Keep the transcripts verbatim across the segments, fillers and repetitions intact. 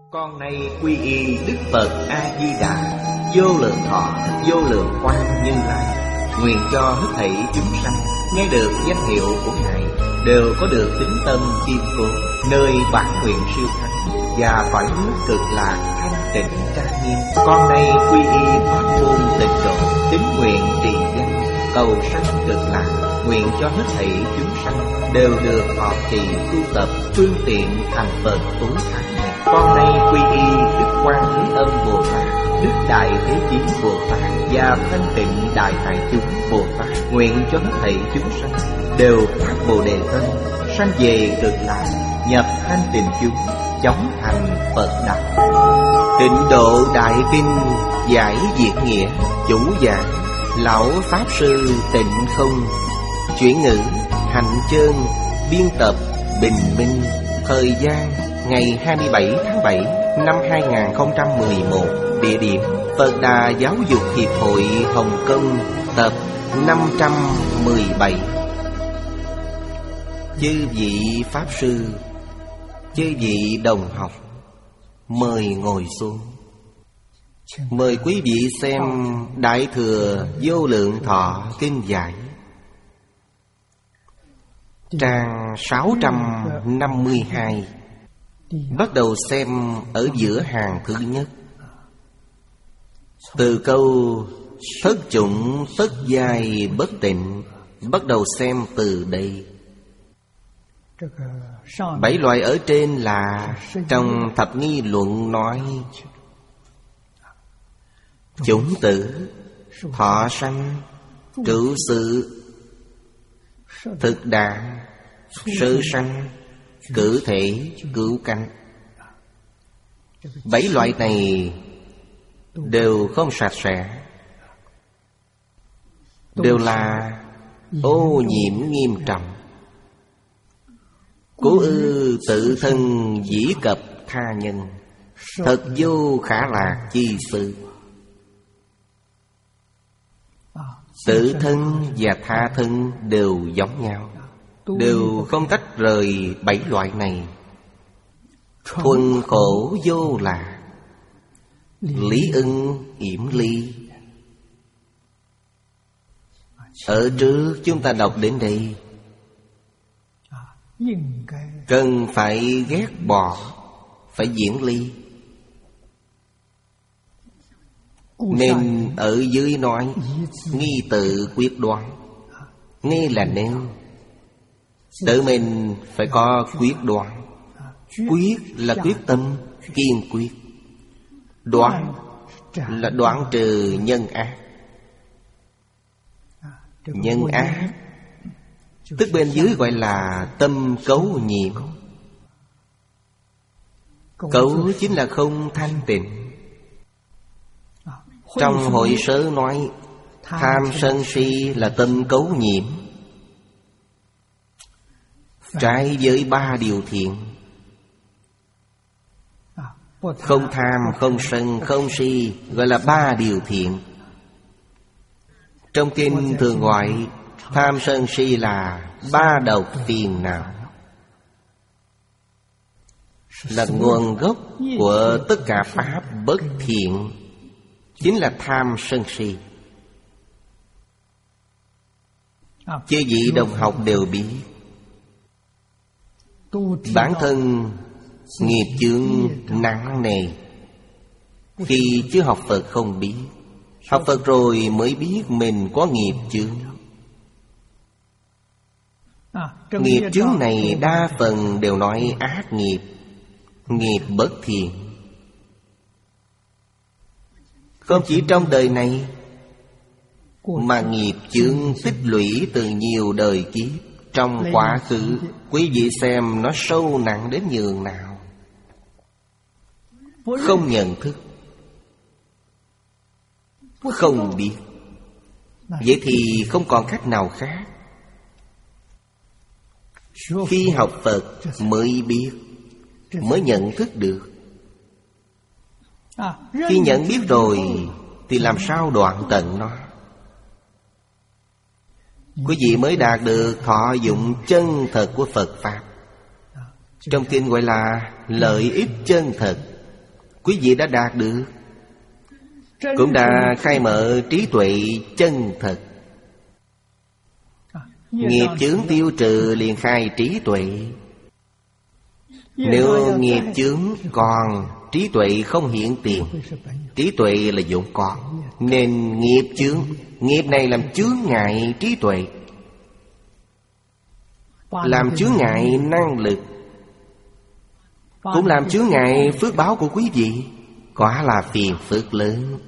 Con nay quy y Đức Phật A-di-đà, vô lượng thọ, vô lượng quang Như Lai. Nguyện cho hết thảy chúng sanh nghe được danh hiệu của Ngài đều có được tín tâm kiên cố, nơi bản nguyện siêu thắng và cõi nước cực lạc thanh tịnh trang nghiêm. Con nay quy y pháp môn tịnh độ, tín nguyện trì danh, cầu sanh cực lạc. Nguyện cho hết thảy chúng sanh đều được thọ trì tu tập phương tiện thành Phật tối thắng này. Con nay quy y Đức Quan Thế Âm Bồ Tát, Đức Đại Thế Chí Bồ Tát và Thanh Tịnh Đại Hải Chúng Bồ Tát. Nguyện cho hết thảy chúng sanh đều phát Bồ Đề tâm, sanh về cực lạc, nhập thanh tịnh chúng, chóng thành Phật đạo. Tịnh Độ Đại Kinh giải diệt nghĩa, chủ giảng Lão Pháp Sư Tịnh Không, chuyển ngữ Hạnh Chơn, biên tập Bình Minh. Thời gian ngày hai mươi bảy tháng bảy năm hai nghìn không trăm mười một. Địa điểm Phật Đà Giáo dục Hiệp hội Hồng Kông, tập năm trăm mười bảy. Chư vị Pháp Sư, chư vị đồng học, mời ngồi xuống. Mời quý vị xem Đại Thừa Vô Lượng Thọ Kinh Giải, trang sáu trăm năm mươi hai. Bắt đầu xem ở giữa hàng thứ nhất. Từ câu thất chủng tất giai bất tịnh, bắt đầu xem từ đây. Bảy loại ở trên là trong thập nghi luận nói: chủng tử, thọ sanh, trụ sự, thực đạn, sơ sanh, cử thể, cửu cánh. Bảy loại này đều không sạch sẽ, đều là ô nhiễm nghiêm trọng. Cố ư tự thân dĩ cập tha nhân, thật vô khả lạc chi sự. Tự thân và tha thân đều giống nhau, đều không tách rời bảy loại này. Thuần khổ vô lạc, lý ưng yểm ly. Ở trước chúng ta đọc đến đây, cần phải ghét bỏ, phải diễn ly. Nên ở dưới nói nghi tự quyết đoán. Nghe là nên, tự mình phải có quyết đoán. Quyết là quyết tâm, kiên quyết. Đoán là đoán trừ nhân ác. Nhân ác tức bên dưới gọi là tâm cấu nhiễm. Cấu chính là không thanh tịnh. Trong hội sớ nói tham sân si là tâm cấu nhiễm, trái với ba điều thiện. Không tham, không sân, không si gọi là ba điều thiện. Trong kinh thường gọi tham sân si là ba độc phiền não, là nguồn gốc của tất cả pháp bất thiện, chính là tham sân si. Chư vị đồng học đều biết, bản thân nghiệp chướng nặng nề. Khi chưa học Phật không biết, học Phật rồi mới biết mình có nghiệp chướng. Nghiệp chướng này đa phần đều nói ác nghiệp, nghiệp bất thiện. Không chỉ trong đời này, mà nghiệp chướng tích lũy từ nhiều đời kiếp. Trong quá khứ, quý vị xem nó sâu nặng đến nhường nào. Không nhận thức, không biết, vậy thì không còn cách nào khác. Khi học Phật mới biết, mới nhận thức được. Khi nhận biết rồi thì làm sao đoạn tận nó. Quý vị mới đạt được thọ dụng chân thật của Phật Pháp. Trong kinh gọi là lợi ích chân thật, quý vị đã đạt được, cũng đã khai mở trí tuệ chân thật. Nghiệp chướng tiêu trừ liền khai trí tuệ. Nếu nghiệp chướng còn, trí tuệ không hiện tiền. Trí tuệ là vốn có, nên nghiệp chướng, nghiệp này làm chướng ngại trí tuệ, làm chướng ngại năng lực, cũng làm chướng ngại phước báo của quý vị. Quả là phiền phức lớn,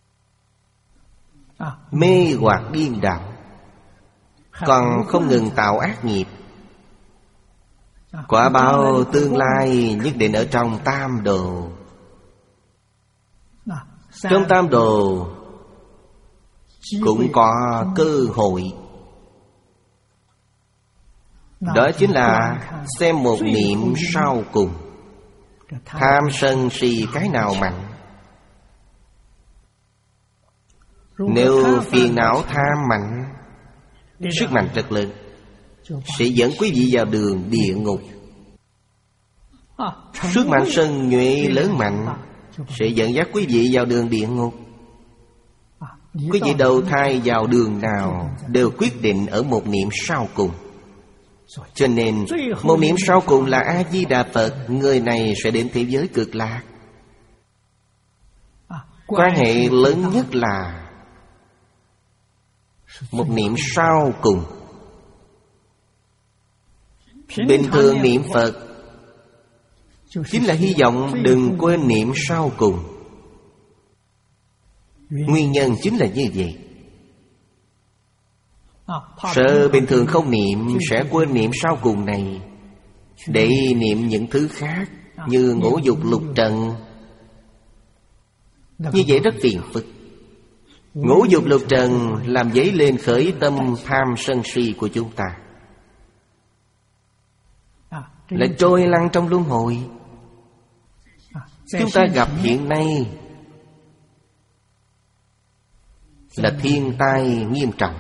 mê hoặc điên đảo, còn không ngừng tạo ác nghiệp. Quả báo tương lai nhất định ở trong tam đồ. Trong tam đồ cũng có cơ hội. Đó chính là xem một niệm sau cùng. Tham sân si cái nào mạnh? Nếu phiền não tham mạnh, sức mạnh rất lớn, sẽ dẫn quý vị vào đường địa ngục. Sức mạnh sân nhuệ lớn mạnh sẽ dẫn dắt quý vị vào đường địa ngục. Quý vị đầu thai vào đường nào đều quyết định ở một niệm sau cùng. Cho nên một niệm sau cùng là A-di-đà Phật, người này sẽ đến thế giới cực lạc. Quan hệ lớn nhất là một niệm sau cùng. Bình thường niệm Phật chính là hy vọng đừng quên niệm sau cùng. Nguyên nhân chính là như vậy. Sợ bình thường không niệm sẽ quên niệm sau cùng này, để niệm những thứ khác như ngũ dục lục trần. Như vậy rất phiền phức. Ngũ dục lục trần làm dấy lên khởi tâm tham sân si của chúng ta, lại trôi lăn trong luân hồi. Chúng ta gặp hiện nay là thiên tai nghiêm trọng.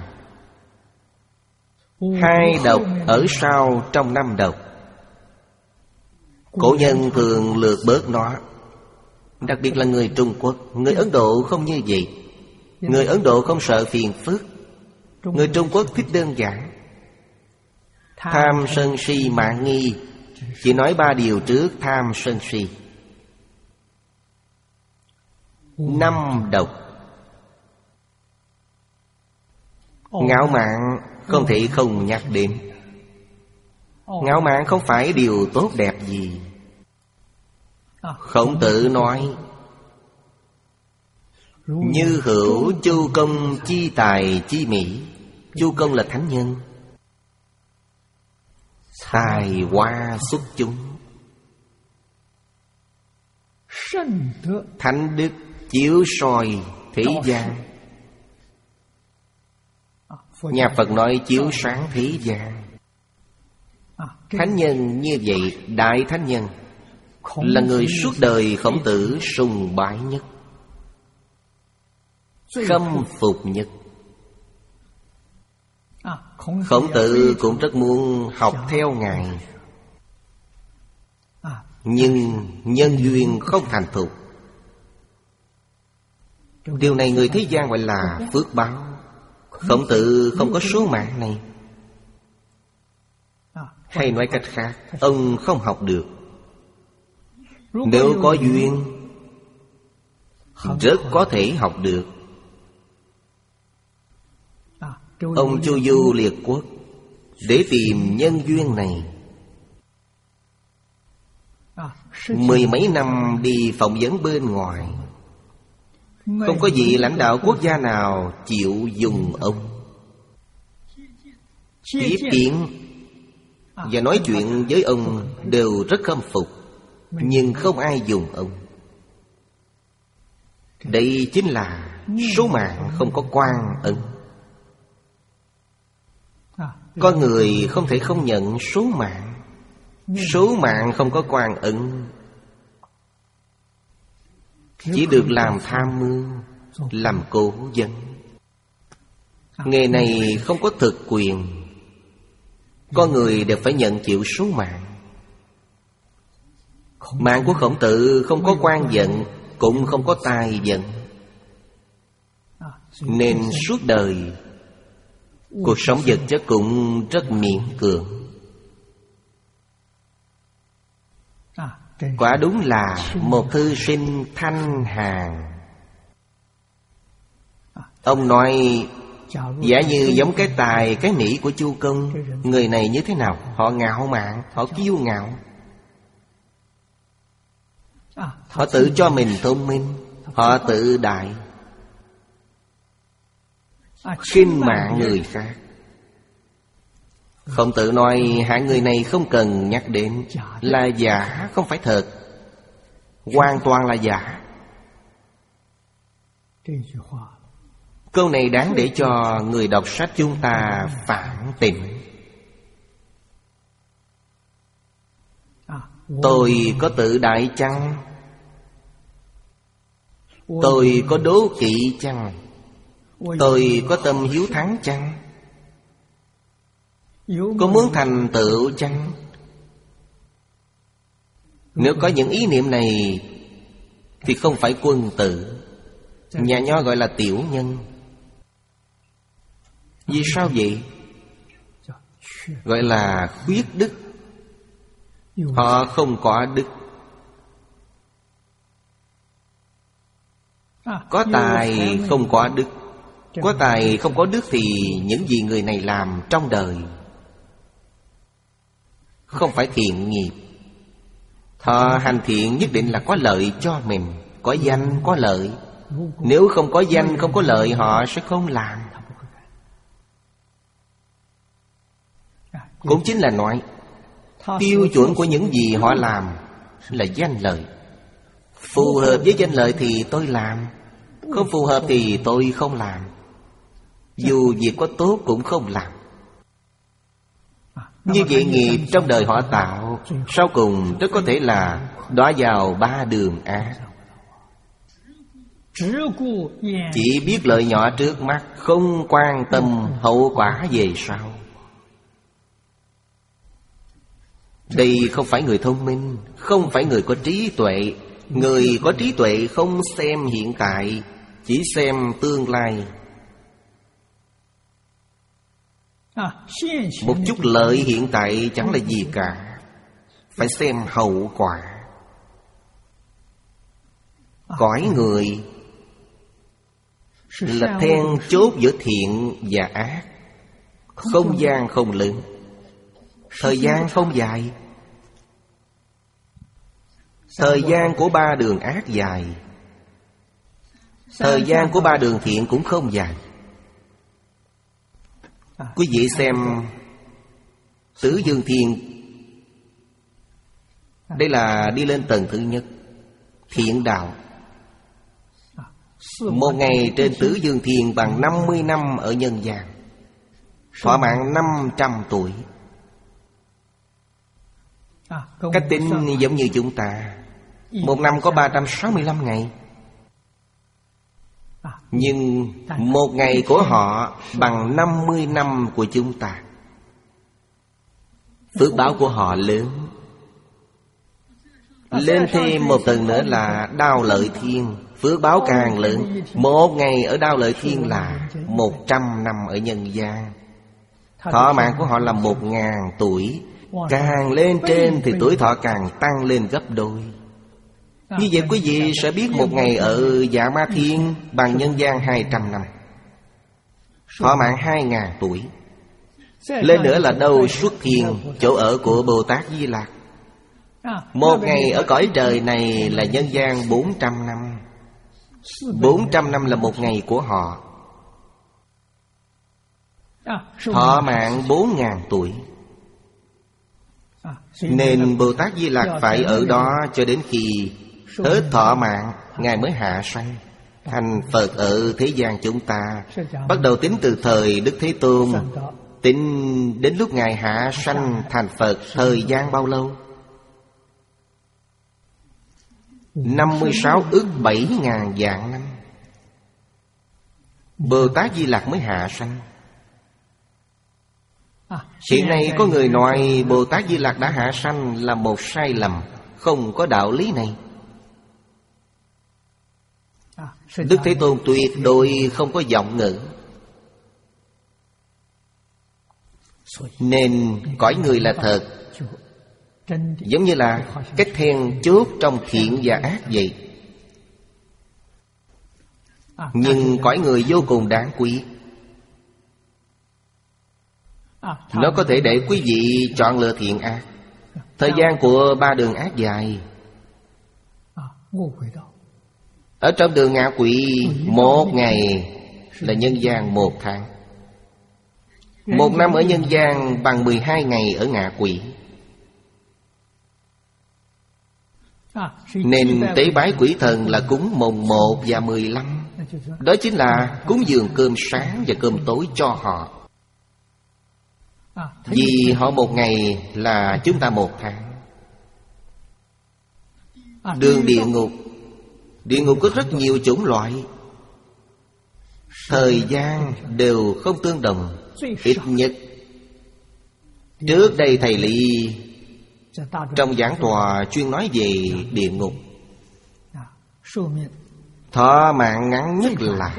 Hai độc ở sau trong năm độc. Cổ nhân thường lược bớt nó, đặc biệt là người Trung Quốc. Người Ấn Độ không như vậy. Người Ấn Độ không sợ phiền phức. Người Trung Quốc thích đơn giản. Tham sân si mạn nghi, chỉ nói ba điều trước tham sân si. Năm độc. Ngạo mạn không thể không nhắc đến. Ngạo mạn không phải điều tốt đẹp gì. Khổng Tử nói: như hữu chu công chi tài chi mỹ. Chu công là thánh nhân, tài hoa xuất chúng. Thánh đức chiếu soi thế gian. Nhà Phật nói chiếu sáng thế gian. Thánh nhân như vậy, đại thánh nhân, là người suốt đời Khổng Tử sùng bái nhất, khâm phục nhất. Khổng Tử cũng rất muốn học theo Ngài, nhưng nhân duyên không thành thục. Điều này người thế gian gọi là phước báo. Khổng Tử không có số mạng này. Hay nói cách khác, ông không học được. Nếu có duyên, rất có thể học được. Ông chu du liệt quốc để tìm nhân duyên này. Mười mấy năm đi phỏng vấn bên ngoài, không có vị lãnh đạo quốc gia nào chịu dùng ông. Tiếp kiến và nói chuyện với ông đều rất khâm phục, nhưng không ai dùng ông. Đây chính là số mạng không có quan ấn. Con người không thể không nhận số mạng. Số mạng không có quan ấn, chỉ được làm tham mưu, làm cố vấn. Nghề này không có thực quyền. Con người đều phải nhận chịu số mạng. Mạng của Khổng Tử không có quan vận, cũng không có tài vận, nên suốt đời cuộc sống vật chất cũng rất miễn cưỡng. Quả đúng là một thư sinh thanh hàn. Ông nói, giả như giống cái tài, cái nỉ của Chu Công, người này như thế nào? Họ ngạo mạn, họ kiêu ngạo, họ tự cho mình thông minh, họ tự đại, khinh mạng người khác. Khổng Tử nói hạng người này không cần nhắc đến, là giả, không phải thật, hoàn toàn là giả. Câu này đáng để cho người đọc sách chúng ta phản tỉnh. Tôi có tự đại chăng? Tôi có đố kỵ chăng? Tôi có tâm hiếu thắng chăng? Có muốn thành tựu chăng? Nếu có những ý niệm này thì không phải quân tử. Nhà Nho gọi là tiểu nhân. Vì sao vậy? Gọi là khuyết đức. Họ không có đức. Có tài không có đức. Có tài không có đức thì những gì người này làm trong đời không phải thiện nghiệp. Họ hành thiện nhất định là có lợi cho mình, có danh có lợi. Nếu không có danh không có lợi, họ sẽ không làm. Cũng chính là nói tiêu chuẩn của những gì họ làm là danh lợi. Phù hợp với danh lợi thì tôi làm, không phù hợp thì tôi không làm. Dù việc có tốt cũng không làm. Như vậy nghiệp trong đời họ tạo sau cùng rất có thể là đọa vào ba đường ác. Chỉ biết lợi nhỏ trước mắt, không quan tâm hậu quả về sau. Đây không phải người thông minh, không phải người có trí tuệ. Người có trí tuệ không xem hiện tại, chỉ xem tương lai. Một chút lợi hiện tại chẳng là gì cả, phải xem hậu quả. Cõi người là then chốt giữa thiện và ác. Không gian không lớn, thời gian không dài. Thời gian của ba đường ác dài, thời gian của ba đường thiện cũng không dài. Quý vị xem Tứ Dương Thiên, đây là đi lên tầng thứ nhất, thiện đạo. Một ngày trên Tứ Dương Thiên bằng năm mươi năm ở nhân gian, thọ mạng năm trăm tuổi. Cách tính giống như chúng ta, một năm có ba trăm sáu mươi lăm ngày. Nhưng một ngày của họ bằng năm mươi năm của chúng ta. Phước báo của họ lớn. Lên thêm một tầng nữa là Đao Lợi Thiên, phước báo càng lớn. Một ngày ở Đao Lợi Thiên là một trăm năm ở nhân gian. Thọ mạng của họ là một ngàn tuổi. Càng lên trên thì tuổi thọ càng tăng lên gấp đôi. Như vậy quý vị sẽ biết một ngày ở Dạ Ma Thiên bằng nhân gian hai trăm năm, thọ mạng hai ngàn tuổi. Lên nữa là Đâu Xuất Thiên, chỗ ở của Bồ Tát Di Lặc. Một ngày ở cõi trời này là nhân gian bốn trăm năm. Bốn trăm năm là một ngày của họ. Thọ mạng bốn ngàn tuổi. Nên Bồ Tát Di Lặc phải ở đó cho đến khi hết thọ mạng, Ngài mới hạ sanh thành Phật ở thế gian chúng ta. Bắt đầu tính từ thời Đức Thế Tôn, tính đến lúc Ngài hạ sanh thành Phật thời gian bao lâu? Năm mươi sáu ức bảy ngàn vạn năm. Bồ Tát Di Lặc mới hạ sanh. Hiện nay có người nói Bồ Tát Di Lặc đã hạ sanh là một sai lầm. không có đạo lý này. Đức Thế Tôn tuyệt đối không có vọng ngữ. Nên cõi người là thật, giống như là cái then chốt trong thiện và ác vậy. Nhưng cõi người vô cùng đáng quý. Nó có thể để quý vị chọn lựa thiện ác. Thời gian của ba đường ác dài. Ở trong đường ngạ quỷ, một ngày là nhân gian một tháng. Một năm ở nhân gian bằng mười hai ngày ở ngạ quỷ. Nên tế bái quỷ thần là cúng mồng một và mười lăm. Đó chính là cúng dường cơm sáng và cơm tối cho họ. Vì họ một ngày là chúng ta một tháng. Đường địa ngục, địa ngục có rất nhiều chủng loại. Thời gian đều không tương đồng. Ít nhất trước đây thầy Lý trong giảng tòa chuyên nói về địa ngục, thọ mạng ngắn nhất là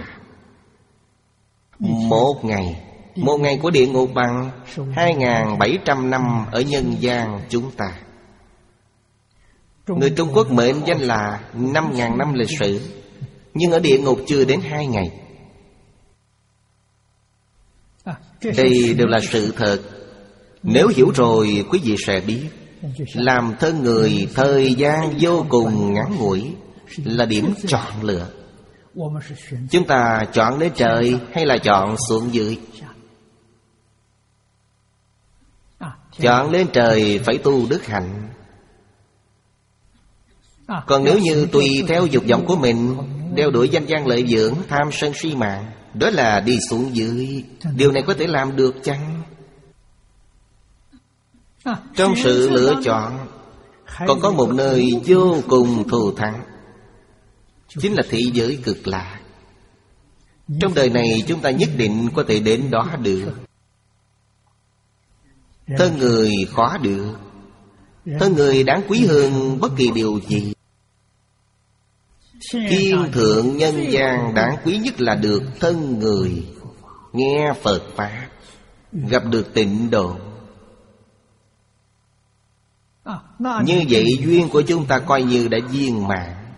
một ngày. Một ngày của địa ngục bằng hai nghìn bảy trăm năm ở nhân gian chúng ta. Người Trung Quốc mệnh danh là năm nghìn năm lịch sử, nhưng ở địa ngục chưa đến hai ngày. Đây đều là sự thật. Nếu hiểu rồi quý vị sẽ biết, làm thân người thời gian vô cùng ngắn ngủi là điểm chọn lựa. Chúng ta chọn lên trời hay là chọn xuống dưới? Chọn lên trời phải tu đức hạnh. Còn nếu như tùy theo dục vọng của mình, đeo đuổi danh gian lợi dưỡng, tham sân si mạng, đó là đi xuống dưới. Điều này có thể làm được chăng? Trong sự lựa chọn còn có một nơi vô cùng thù thắng, chính là thị giới cực lạc. Trong đời này chúng ta nhất định có thể đến đó được. Thân người khó được. Thân người đáng quý hơn bất kỳ điều gì. Thiên thượng nhân gian đáng quý nhất là được thân người, nghe Phật Pháp, gặp được tịnh độ. Như vậy duyên của chúng ta coi như đã viên mãn.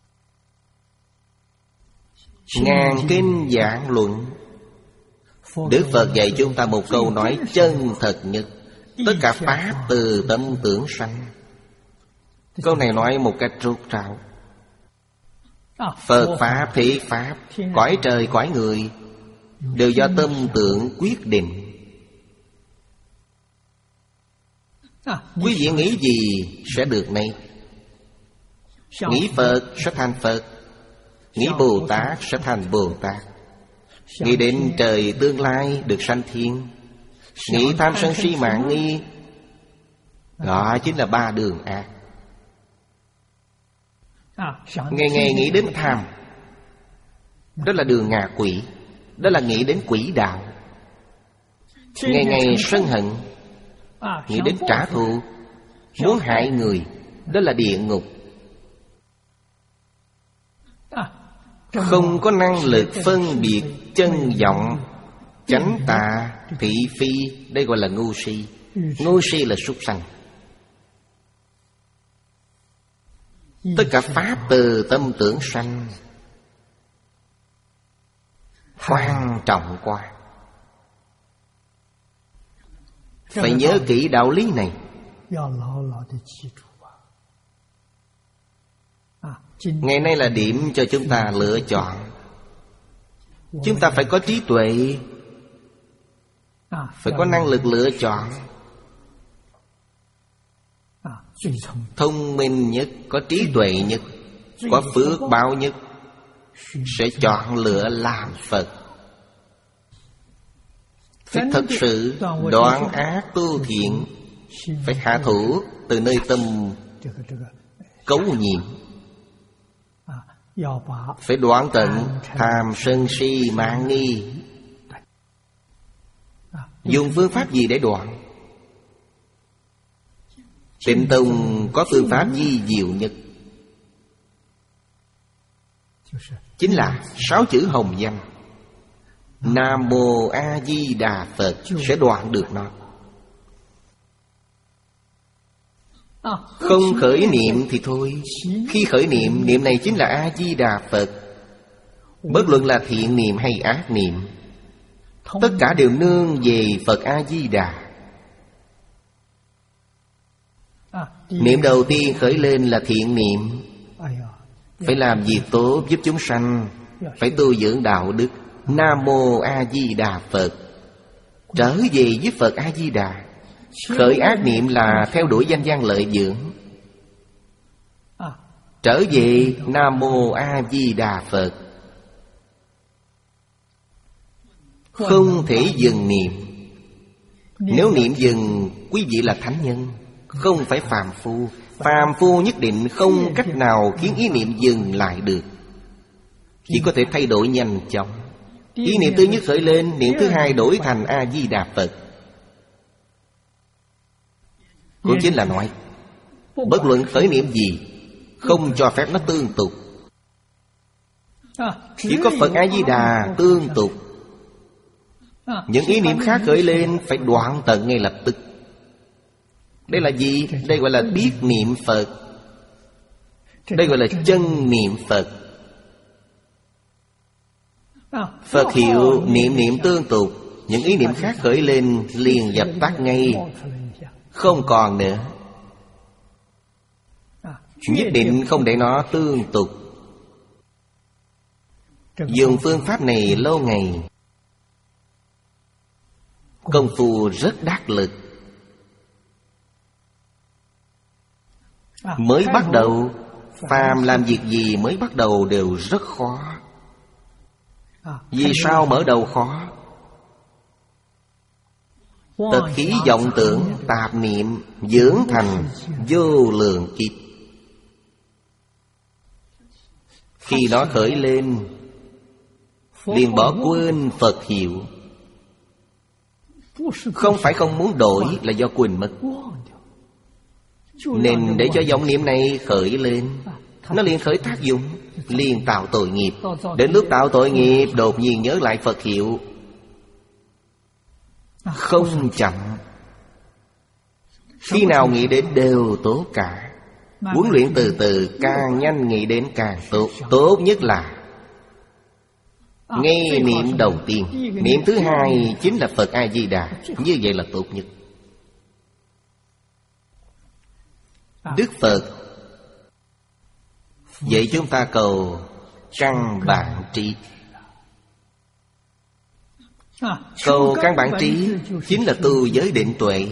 Ngàn kinh giảng luận, Đức Phật dạy chúng ta một câu nói chân thật nhất: tất cả pháp từ tâm tưởng sanh. Câu này nói một cách rốt ráo. Phật Pháp, Thế Pháp, cõi trời, cõi người đều do tâm tưởng quyết định. Quý vị nghĩ gì sẽ được nấy. Nghĩ Phật sẽ thành Phật, nghĩ Bồ Tát sẽ thành Bồ Tát, nghĩ đến trời tương lai được sanh thiên, nghĩ tham sân si mạng nghi, đó chính là ba đường ác. Ngày ngày nghĩ đến tham, đó là đường ngạ quỷ, đó là nghĩ đến quỷ đạo. Ngày ngày sân hận, nghĩ đến trả thù, muốn hại người, đó là địa ngục. Không có năng lực phân biệt chân vọng, chánh tà, thị phi, đây gọi là ngu si. Ngu si là súc sanh. Tất cả pháp từ tâm tưởng sanh, quan trọng quá. Phải nhớ kỹ đạo lý này. Ngày nay là điểm cho chúng ta lựa chọn. Chúng ta phải có trí tuệ, phải có năng lực lựa chọn. Thông minh nhất, có trí tuệ nhất, có phước báo nhất sẽ chọn lựa làm Phật. Phải thật sự đoạn ác tu thiện, phải hạ thủ từ nơi tâm cấu nhiễm, phải đoạn tận tham sân si mạng nghi. Dùng phương pháp gì để đoạn? Tịnh Tông có phương pháp vi diệu nhất, chính là sáu chữ hồng danh Nam Mô A Di Đà Phật sẽ đoạn được nó. Không khởi niệm thì thôi. Khi khởi niệm, niệm này chính là A Di Đà Phật. Bất luận là thiện niệm hay ác niệm, tất cả đều nương về Phật A Di Đà. Niệm đầu tiên khởi lên là thiện niệm, phải làm việc tốt giúp chúng sanh, phải tu dưỡng đạo đức. Nam Mô A Di Đà Phật, trở về với Phật A Di Đà. Khởi ác niệm là theo đuổi danh văn lợi dưỡng, trở về Nam Mô A Di Đà Phật. Không thể dừng niệm. Nếu niệm dừng, quý vị là thánh nhân, không phải phàm phu. Phàm phu nhất định không cách nào khiến ý niệm dừng lại được, chỉ có thể thay đổi nhanh chóng. Ý niệm thứ nhất khởi lên, niệm thứ hai đổi thành A Di Đà Phật. Cũng chính là nói, bất luận khởi niệm gì, không cho phép nó tương tục. Chỉ có Phật A Di Đà tương tục. Những ý niệm khác khởi lên phải đoạn tận ngay lập tức. Đây là gì? Đây gọi là biết niệm Phật. Đây gọi là chân niệm Phật. Phật hiệu niệm niệm tương tục, những ý niệm khác khởi lên liền dập tắt ngay, không còn nữa. Nhất định không để nó tương tục. Dùng phương pháp này lâu ngày, công phu rất đắc lực. Mới bắt đầu, phàm làm việc gì mới bắt đầu đều rất khó. Vì sao mở đầu khó? Tật khí vọng tưởng, tạp niệm dưỡng thành vô lượng kiếp. Khi nó khởi lên, liền bỏ quên Phật hiệu. Không phải không muốn đổi, là do quên mất. Nên để cho vọng niệm này khởi lên, nó liền khởi tác dụng, liền tạo tội nghiệp. Đến lúc tạo tội nghiệp, đột nhiên nhớ lại Phật hiệu, không chậm. Khi nào nghĩ đến đều tốt cả. Huấn luyện từ từ, càng nhanh nghĩ đến càng tốt. Tốt nhất là ngay niệm đầu tiên, niệm thứ hai chính là Phật A Di Đà. Như vậy là tốt nhất. Đức Phật vậy chúng ta cầu căn bản trí. Cầu căn bản trí chính là tu giới định tuệ.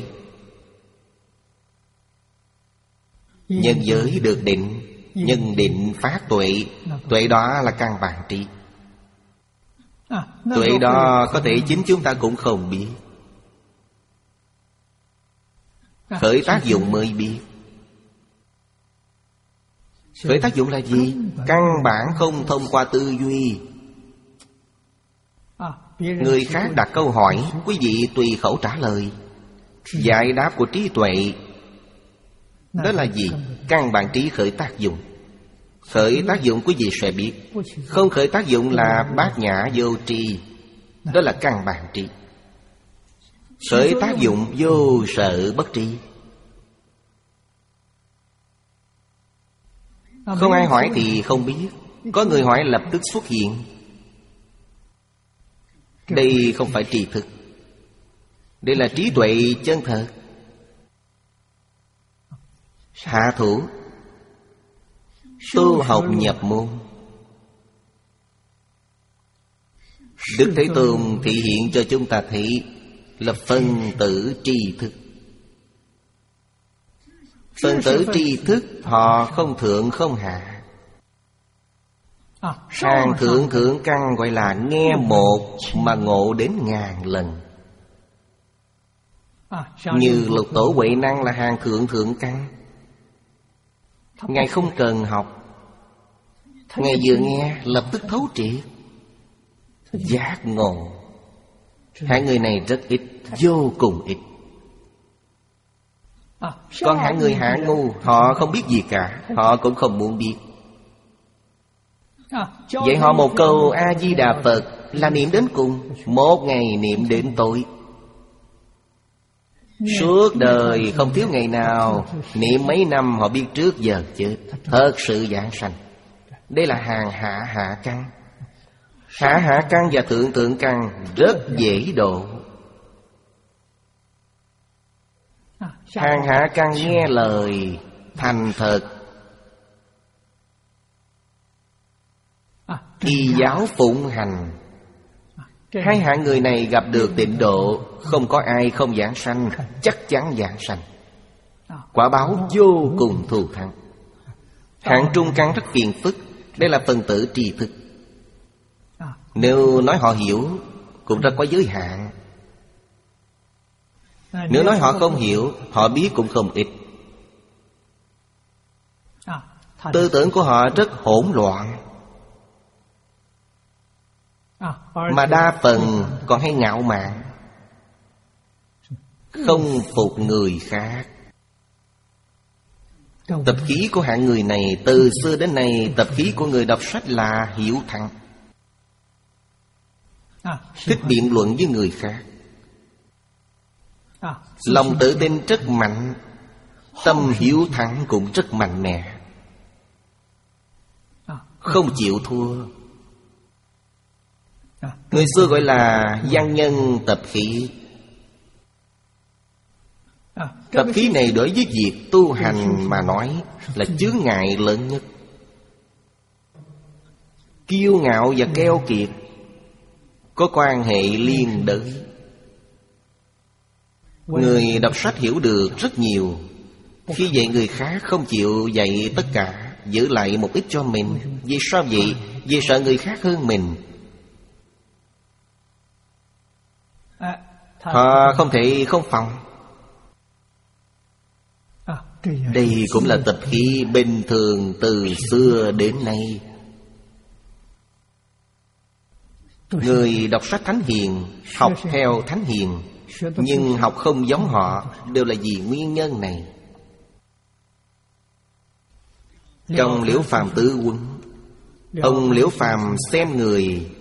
Nhân giới được định, nhân định phát tuệ. Tuệ đó là căn bản trí. Tuệ đó có thể chính chúng ta cũng không biết, khởi tác dụng mới biết. Khởi tác dụng là gì? Căn bản không thông qua tư duy. Người khác đặt câu hỏi, quý vị tùy khẩu trả lời. Giải đáp của trí tuệ. Đó là gì? Căn bản trí khởi tác dụng. Khởi tác dụng quý vị sẽ biết. Không khởi tác dụng là bát nhã vô tri. Đó là căn bản trí. Khởi tác dụng vô sợ bất tri. Không ai hỏi thì không biết, có người hỏi lập tức xuất hiện. Đây không phải tri thức, đây là trí tuệ chân thật. Hạ thủ tu học nhập môn, Đức Thế Tôn thị hiện cho chúng ta thấy là phân tử tri thức. Phân tử tri thức họ không thượng không hạ. Hàng thượng thượng căn gọi là nghe một mà ngộ đến ngàn lần. Như Lục Tổ Huệ Năng là hàng thượng thượng căn. Ngài không cần học, Ngài vừa nghe lập tức thấu triệt, giác ngộ. Hai người này rất ít, vô cùng ít. Còn hạng người hạ ngu, họ không biết gì cả, họ cũng không muốn biết. Vậy họ một câu A-di-đà Phật là niệm đến cùng, một ngày niệm đến tối, suốt đời không thiếu ngày nào. Niệm mấy năm họ biết trước giờ chết, thật sự giảng sanh. Đây là hàng hạ hạ căn. Hạ hạ căn và thượng thượng căn rất dễ độ. Hàng hạ căn nghe lời thành thật, y giáo phụng hành. Hai hạng người này gặp được tịnh độ, không có ai không giảng sanh, chắc chắn giảng sanh. Quả báo vô cùng thù thắng. Hạng trung căn rất phiền phức. Đây là phần tử tri thức. Nếu nói họ hiểu cũng rất có giới hạn. Nếu nói họ không hiểu, họ biết cũng không ít. Tư tưởng của họ rất hỗn loạn, mà đa phần còn hay ngạo mạn, không phục người khác. Tập khí của hạng người này từ xưa đến nay, tập khí của người đọc sách là hiểu thẳng, thích biện luận với người khác, lòng tự tin rất mạnh, tâm hiếu thắng cũng rất mạnh mẽ, không chịu thua. Người xưa gọi là văn nhân tập khí. Tập khí này đối với việc tu hành mà nói là chướng ngại lớn nhất. Kiêu ngạo và keo kiệt có quan hệ liên đới. Người đọc sách hiểu được rất nhiều, khi dạy người khác không chịu dạy tất cả, giữ lại một ít cho mình. Vì sao vậy? Vì sợ người khác hơn mình. Họ không thể không phòng. Đây cũng là tập khí bình thường từ xưa đến nay. Người đọc sách Thánh Hiền, học theo Thánh Hiền, nhưng học không giống họ, đều là vì nguyên nhân này. Trong Liễu Phàm Tứ Quân, ông Liễu Phàm xem người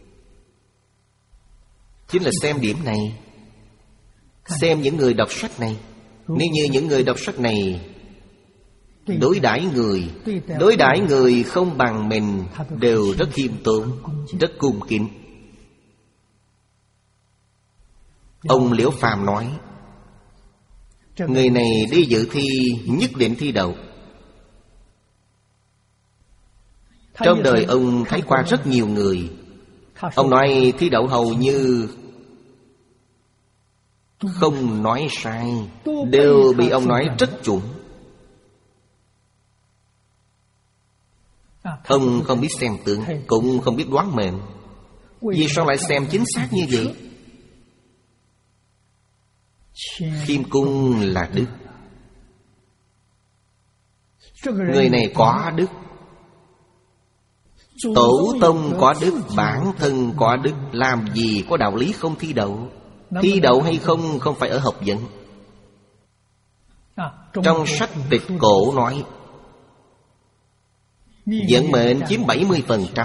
chính là xem điểm này, xem những người đọc sách này. Nếu như những người đọc sách này đối đãi người Đối đãi người không bằng mình, đều rất khiêm tốn, rất cung kính. Ông Liễu Phàm nói, người này đi dự thi nhất định thi đậu. Trong đời ông thấy qua rất nhiều người. Ông nói thi đậu hầu như không nói sai, đều bị ông nói rất chuẩn. Ông không biết xem tướng, cũng không biết đoán mệnh. Vì sao lại xem chính xác như vậy? Khiêm cung là đức. Người này có đức, tổ tông có đức, bản thân có đức, làm gì có đạo lý không thi đậu. Thi đậu hay không không phải ở học vấn. Trong sách Tịch Cổ nói, vận mệnh chiếm bảy mươi phần trăm,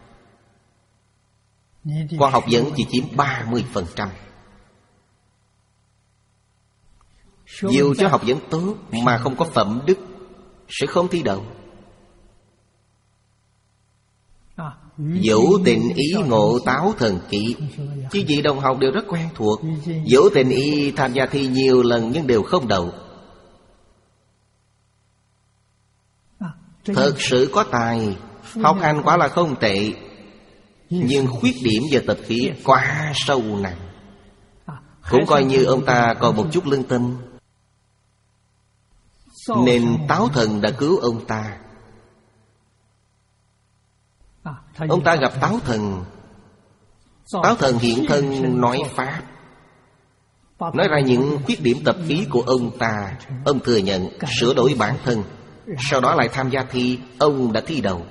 còn học vấn chỉ chiếm ba mươi phần trăm. Dù cho học vấn tốt mà không có phẩm đức, sẽ không thi đậu. Vũ Tịnh Ý ngộ táo thần kỹ, chứ vị đồng học đều rất quen thuộc. Vũ Tịnh Ý tham gia thi nhiều lần nhưng đều không đậu. Thật sự có tài, học hành quả là không tệ, nhưng khuyết điểm về tập khí quá sâu nặng. Cũng coi như ông ta còn một chút lương tâm, nên táo thần đã cứu ông ta. Ông ta gặp táo thần, táo thần hiện thân nói pháp, nói ra những khuyết điểm tập khí của ông ta. Ông thừa nhận, sửa đổi bản thân, sau đó lại tham gia thi. Ông đã thi đậu.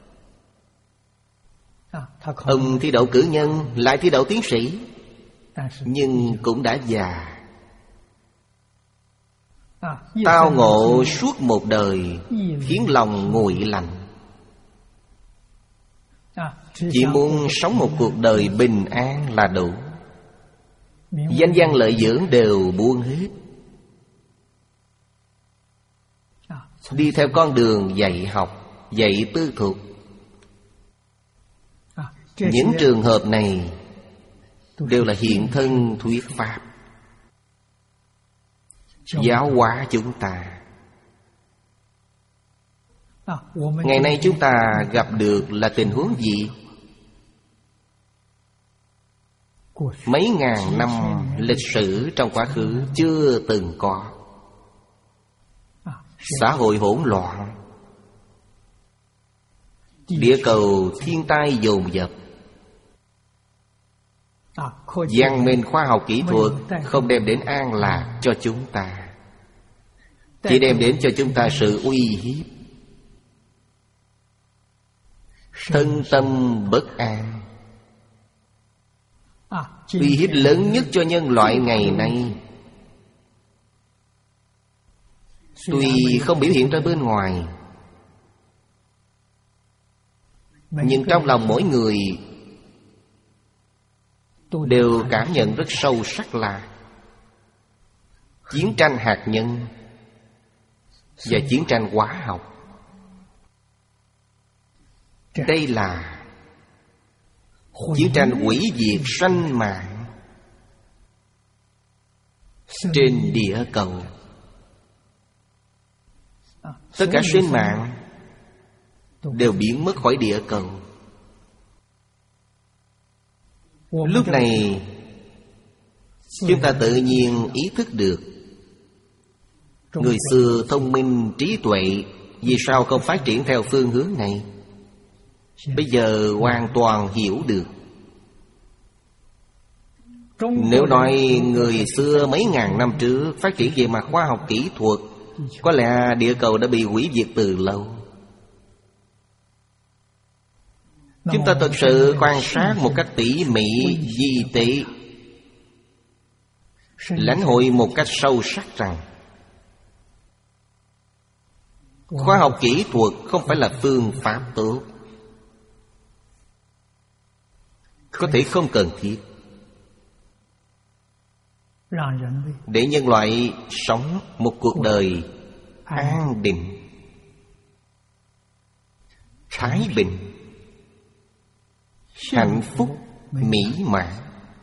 Ông thi đậu cử nhân, lại thi đậu tiến sĩ, nhưng cũng đã già. Tao ngộ suốt một đời, khiến lòng nguội lạnh. Chỉ muốn sống một cuộc đời bình an là đủ. Danh văn lợi dưỡng đều buông hết, đi theo con đường dạy học, dạy tư thục. Những trường hợp này đều là hiện thân thuyết pháp, giáo hóa chúng ta. Ngày nay chúng ta gặp được là tình huống gì? Mấy ngàn năm lịch sử trong quá khứ chưa từng có. Xã hội hỗn loạn, địa cầu thiên tai dồn dập. Văn minh khoa học kỹ thuật không đem đến an lạc cho chúng ta, chỉ đem đến cho chúng ta sự uy hiếp. Thân tâm bất an. Uy hiếp lớn nhất cho nhân loại ngày nay, tuy không biểu hiện ra bên ngoài, nhưng trong lòng mỗi người đều cảm nhận rất sâu sắc là chiến tranh hạt nhân và chiến tranh hóa học. Đây là chiến tranh hủy diệt sanh mạng trên địa cầu. Tất cả sinh mạng đều biến mất khỏi địa cầu. Lúc này chúng ta tự nhiên ý thức được, người xưa thông minh trí tuệ vì sao không phát triển theo phương hướng này? Bây giờ hoàn toàn hiểu được. Nếu nói người xưa mấy ngàn năm trước phát triển về mặt khoa học kỹ thuật, có lẽ địa cầu đã bị hủy diệt từ lâu. Chúng ta thực sự quan sát một cách tỉ mỉ, di tế, lãnh hội một cách sâu sắc rằng khoa học kỹ thuật không phải là phương pháp tốt, có thể không cần thiết để nhân loại sống một cuộc đời an định, thái bình, hạnh phúc, mỹ mãn.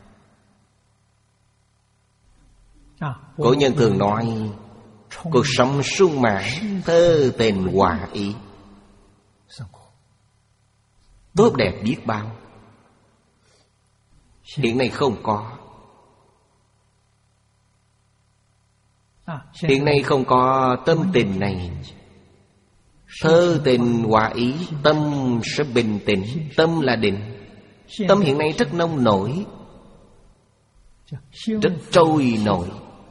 Cổ nhân thường nói cuộc sống sung mãn, thơ tình hòa ý, tốt đẹp biết bao. Hiện nay không có. Hiện nay không có tâm tình này. Thơ tình hòa ý, tâm sẽ bình tĩnh. Tâm là định. Tâm hiện nay rất nông nổi, rất trôi nổi.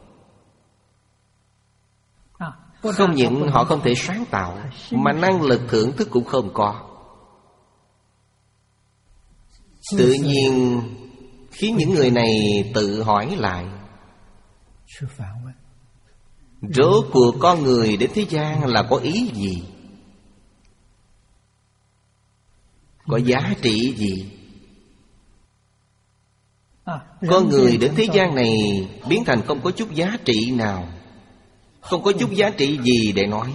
Không những họ không thể sáng tạo, mà năng lực thưởng thức cũng không có. Tự nhiên khiến những người này tự hỏi lại, rốt cuộc con người đến thế gian là có ý gì? Có giá trị gì? Con người đến thế gian này biến thành không có chút giá trị nào, không có chút giá trị gì để nói.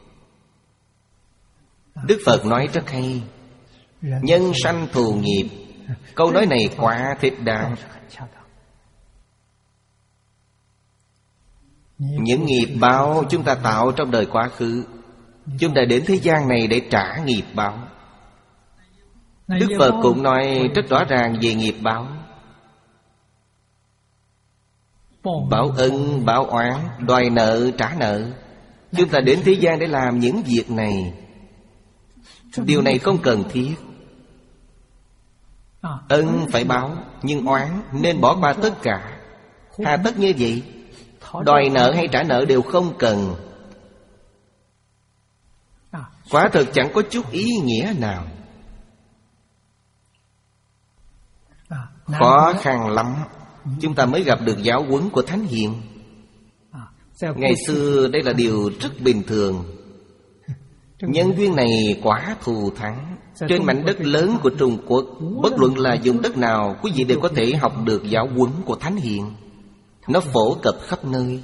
Đức Phật nói rất hay, nhân sanh thù nghiệp. Câu nói này quá thích đáng. Những nghiệp báo chúng ta tạo trong đời quá khứ, chúng ta đến thế gian này để trả nghiệp báo. Đức Phật cũng nói rất rõ ràng về nghiệp báo. Báo ân, báo oán, đòi nợ, trả nợ. Chúng ta đến thế gian để làm những việc này. Điều này không cần thiết. Ân phải báo, nhưng oán nên bỏ qua tất cả. Hà tất như vậy? Đòi nợ hay trả nợ đều không cần. Quả thực chẳng có chút ý nghĩa nào. Khó khăn lắm chúng ta mới gặp được giáo huấn của Thánh Hiền. Ngày xưa đây là điều rất bình thường. Nhân duyên này quả thù thắng. Trên mảnh đất lớn của Trung Quốc, bất luận là vùng đất nào, quý vị đều có thể học được giáo huấn của Thánh Hiền. Nó phổ cập khắp nơi.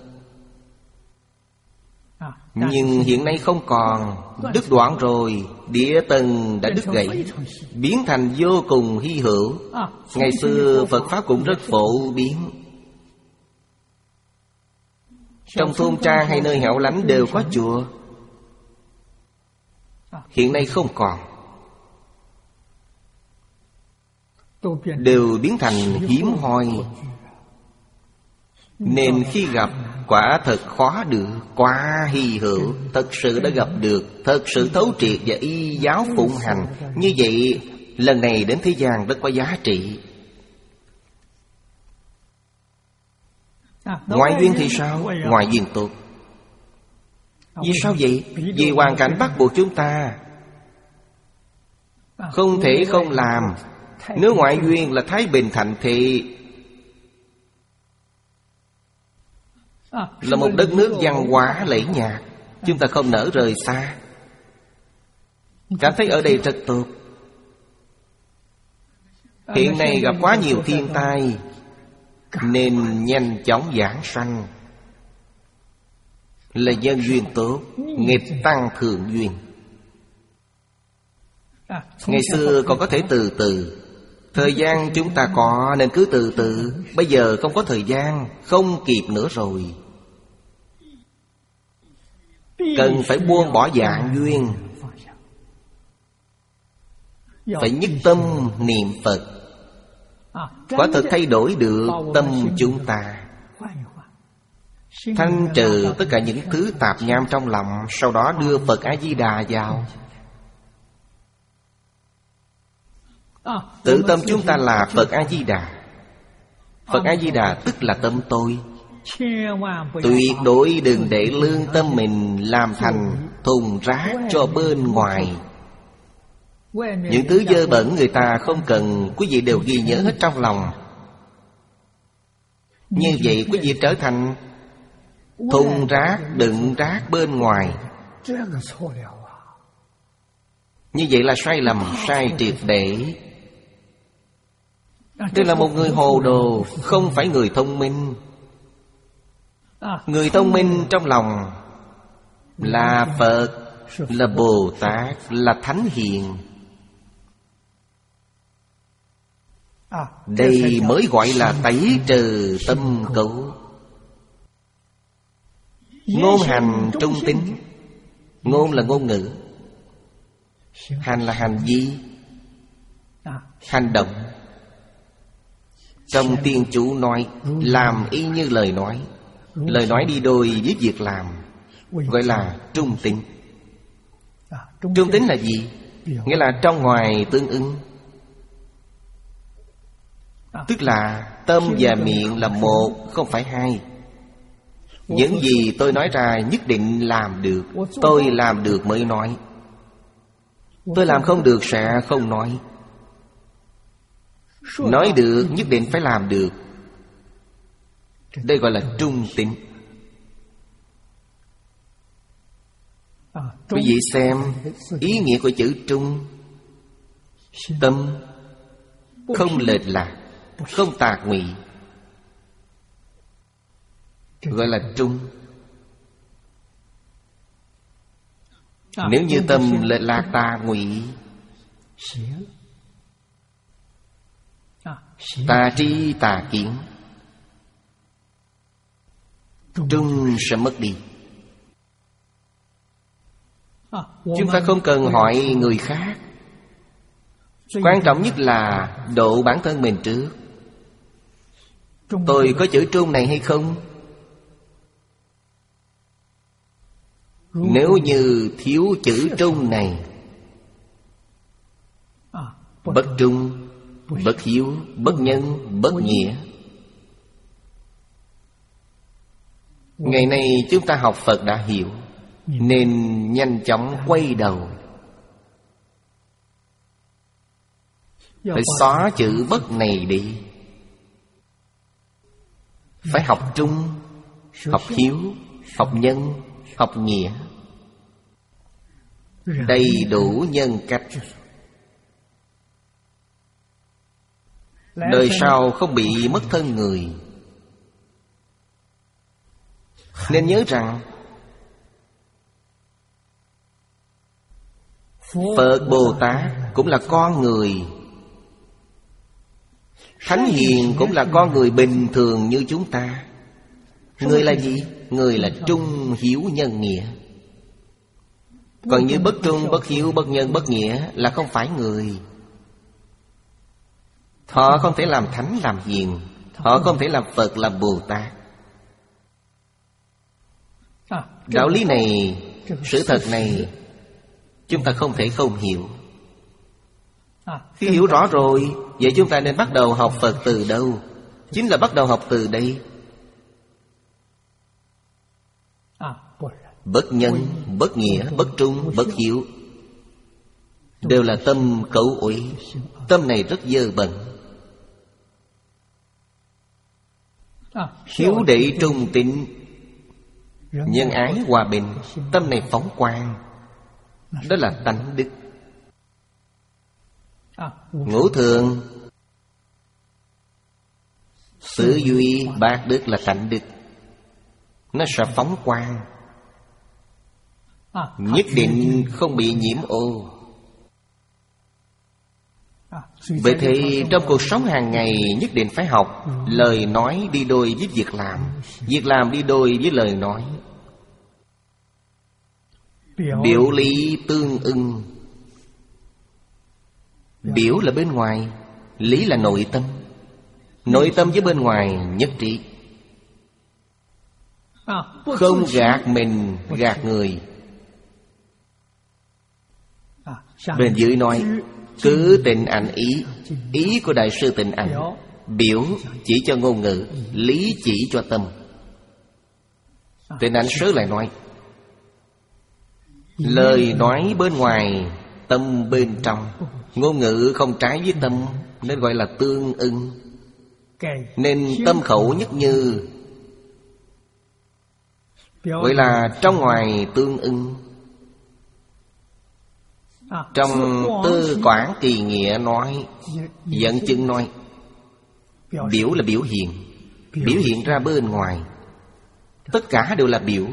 Nhưng hiện nay không còn, đứt đoạn rồi. Địa tầng đã đứt gãy, biến thành vô cùng hy hữu. Ngày xưa Phật Pháp cũng rất phổ biến. Trong thôn trang hay nơi hẻo lánh đều có chùa. Hiện nay không còn, đều biến thành hiếm hoi. Nên khi gặp, quả thật khó được, quá hy hữu. Thật sự đã gặp được, thật sự thấu triệt và y giáo phụng hành. Như vậy, lần này đến thế gian rất có giá trị. Ngoại duyên thì sao? Ngoại duyên tốt. Vì sao vậy? Vì hoàn cảnh bắt buộc chúng ta không thể không làm. Nếu ngoại duyên là thái bình thạnh thị, là một đất nước văn hóa lẫy nhạc, chúng ta không nỡ rời xa, cảm thấy ở đây rất tốt. Hiện nay gặp quá nhiều thiên tai, nên nhanh chóng giảng sanh, là nhân duyên tốt. Nghiệp tăng thượng duyên. Ngày xưa còn có thể từ từ. Thời gian chúng ta có nên cứ từ từ. Bây giờ không có thời gian, không kịp nữa rồi. Cần phải buông bỏ dạng duyên, phải nhất tâm niệm Phật. Quả thật thay đổi được tâm chúng ta, thanh trừ tất cả những thứ tạp nham trong lòng. Sau đó đưa Phật A-di-đà vào. Tự tâm chúng ta là Phật A-di-đà. Phật A-di-đà tức là tâm tôi. Tuyệt đối đừng để lương tâm mình làm thành thùng rác cho bên ngoài. Những thứ dơ bẩn người ta không cần, quý vị đều ghi nhớ hết trong lòng. Như vậy quý vị trở thành thùng rác đựng rác bên ngoài. Như vậy là sai lầm, sai triệt để. Đây là một người hồ đồ, không phải người thông minh. Người thông minh trong lòng là Phật, là Bồ Tát, là Thánh Hiền. Đây mới gọi là tẩy trừ tâm cấu. Ngôn hành trung tín. Ngôn là ngôn ngữ, hành là hành vi, hành động. Trong Tiên Chú nói, làm y như lời nói. Lời nói đi đôi với việc làm, gọi là trung tín. Trung tín là gì? Nghĩa là trong ngoài tương ưng. Tức là tâm và miệng là một, không phải hai. Những gì tôi nói ra nhất định làm được. Tôi làm được mới nói. Tôi làm không được sẽ không nói. Nói được nhất định phải làm được. Đây gọi là trung tín. Quý vị xem ý nghĩa của chữ trung. Tâm không lệch lạc, không tạc ngụy, gọi là trung. Nếu như tâm lệch lạc tà ngụy, tà tri tà kiến, trung sẽ mất đi. Chúng ta không cần hỏi người khác. Quan trọng nhất là độ bản thân mình trước. Tôi có chữ trung này hay không? Nếu như thiếu chữ trung này, bất trung, bất hiếu, bất nhân, bất nghĩa. Ngày nay chúng ta học Phật đã hiểu, nên nhanh chóng quay đầu, phải xóa chữ bất này đi. Phải học trung, học hiếu, học nhân, học nghĩa, đầy đủ nhân cách. Đời sau không bị mất thân người. Nên nhớ rằng Phật Bồ Tát cũng là con người, Thánh Hiền cũng là con người bình thường như chúng ta. Người là gì? Người là trung hiếu nhân nghĩa. Còn như bất trung, bất hiếu, bất nhân, bất nghĩa là không phải người. Họ không thể làm thánh, làm hiền. Họ không thể làm Phật, làm Bồ Tát. Đạo lý này, sự thật này, chúng ta không thể không hiểu. Khi hiểu rõ rồi, vậy chúng ta nên bắt đầu học Phật từ đâu? Chính là bắt đầu học từ đây. Bất nhân, bất nghĩa, bất trung, bất hiếu đều là tâm cẩu uỷ. Tâm này rất dơ bẩn. Hiếu đệ trung tín, nhân ái hòa bình, tâm này phóng quang, đó là tánh đức. Ngũ thường, sự duy, bát đức là tánh đức. Nó sẽ phóng quang, nhất định không bị nhiễm ô. Vậy thì trong cuộc sống hàng ngày nhất định phải học lời nói đi đôi với việc làm, việc làm đi đôi với lời nói. Biểu lý tương ưng. Biểu là bên ngoài, lý là nội tâm. Nội tâm với bên ngoài nhất trí. Không gạt mình, gạt người. Bên dưới nói cứ tịnh ảnh ý. Ý của Đại sư Tịnh Ảnh. Biểu chỉ cho ngôn ngữ, lý chỉ cho tâm. Tịnh Ảnh Sớ lại nói lời nói bên ngoài, tâm bên trong. Ngôn ngữ không trái với tâm, nên gọi là tương ưng. Nên tâm khẩu nhất như, gọi là trong ngoài tương ưng. Trong Tư Quảng Kỳ Nghĩa nói, dẫn chứng nói, biểu là biểu hiện, biểu hiện ra bên ngoài. Tất cả đều là biểu.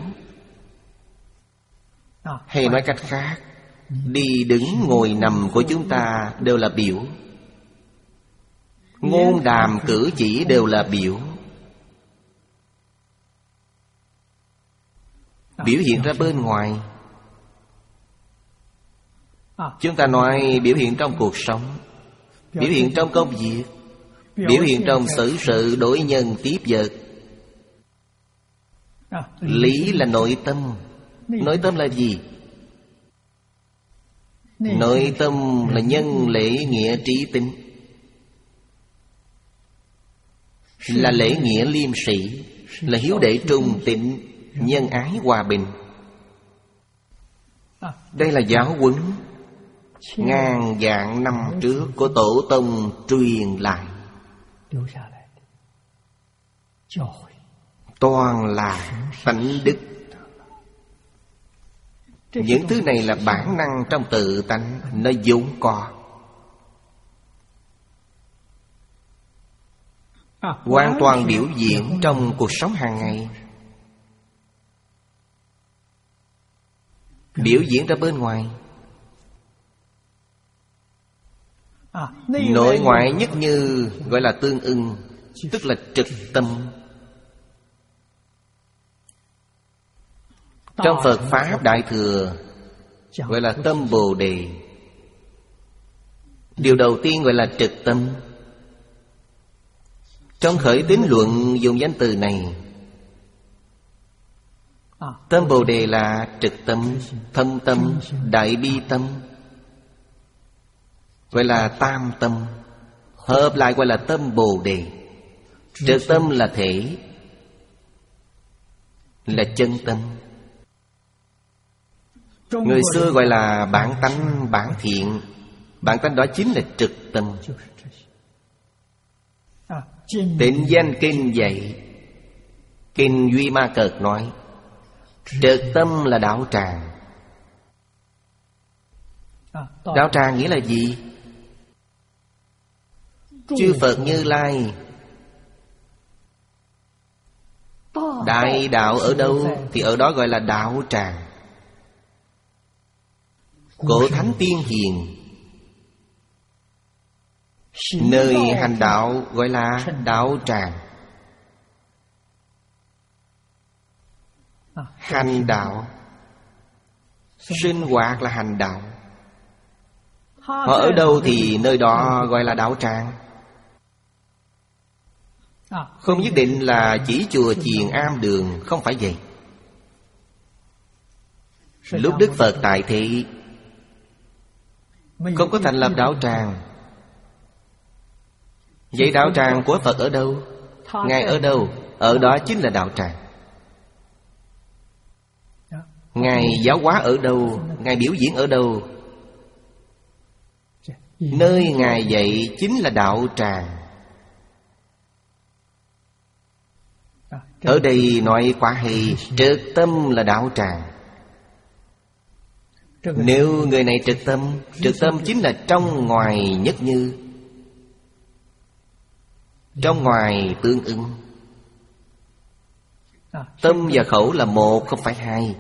Hay nói cách khác, đi đứng ngồi nằm của chúng ta đều là biểu. Ngôn đàm cử chỉ đều là biểu. Biểu hiện ra bên ngoài. Chúng ta nói biểu hiện trong cuộc sống, biểu hiện trong công việc, biểu hiện trong xử sự đối nhân tiếp vật. Lý là nội tâm. Nội tâm là gì? Nội tâm là nhân lễ nghĩa trí tín, là lễ nghĩa liêm sĩ, là hiếu đệ trung tín, nhân ái hòa bình. Đây là giáo huấn ngàn vạn năm trước của Tổ Tông truyền lại. Toàn là tánh đức. Những thứ này là bản năng trong tự tánh, nó vốn có. Hoàn toàn biểu diễn trong cuộc sống hàng ngày. Biểu diễn ra bên ngoài. Nội ngoại nhất như gọi là tương ưng, tức là trực tâm. Trong Phật Pháp Đại Thừa gọi là tâm Bồ Đề. Điều đầu tiên gọi là trực tâm. Trong Khởi Tín Luận dùng danh từ này. Tâm Bồ Đề là trực tâm, thâm tâm, đại bi tâm, gọi là tam tâm. Hợp lại gọi là tâm Bồ Đề. Trực tâm là thể, là chân tâm. Người xưa gọi là bản tánh, bản thiện. Bản tánh đó chính là trực tâm. Tịnh danh kinh dạy. Kinh Duy Ma Cật nói Trực tâm là đạo tràng. Đạo tràng nghĩa là gì? Chư Phật Như Lai đại đạo ở đâu thì ở đó gọi là đạo tràng. Cổ thánh tiên hiền nơi hành đạo gọi là đạo tràng. Hành đạo, sinh hoạt là hành đạo. Họ ở đâu thì nơi đó gọi là đạo tràng. Không nhất định là chỉ chùa chiền am đường, không phải vậy. Lúc Đức Phật tại thị không có thành lập đạo tràng. Vậy đạo tràng của Phật ở đâu? Ngài ở đâu? Ở đó chính là đạo tràng. Ngài giáo hóa ở đâu? Ngài biểu diễn ở đâu? Nơi Ngài dạy chính là đạo tràng. Ở đây nói quá hay, trực tâm là đạo tràng. Nếu người này trực tâm, trực tâm chính là trong ngoài nhất như, trong ngoài tương ưng. Tâm và khẩu là một, không phải hai.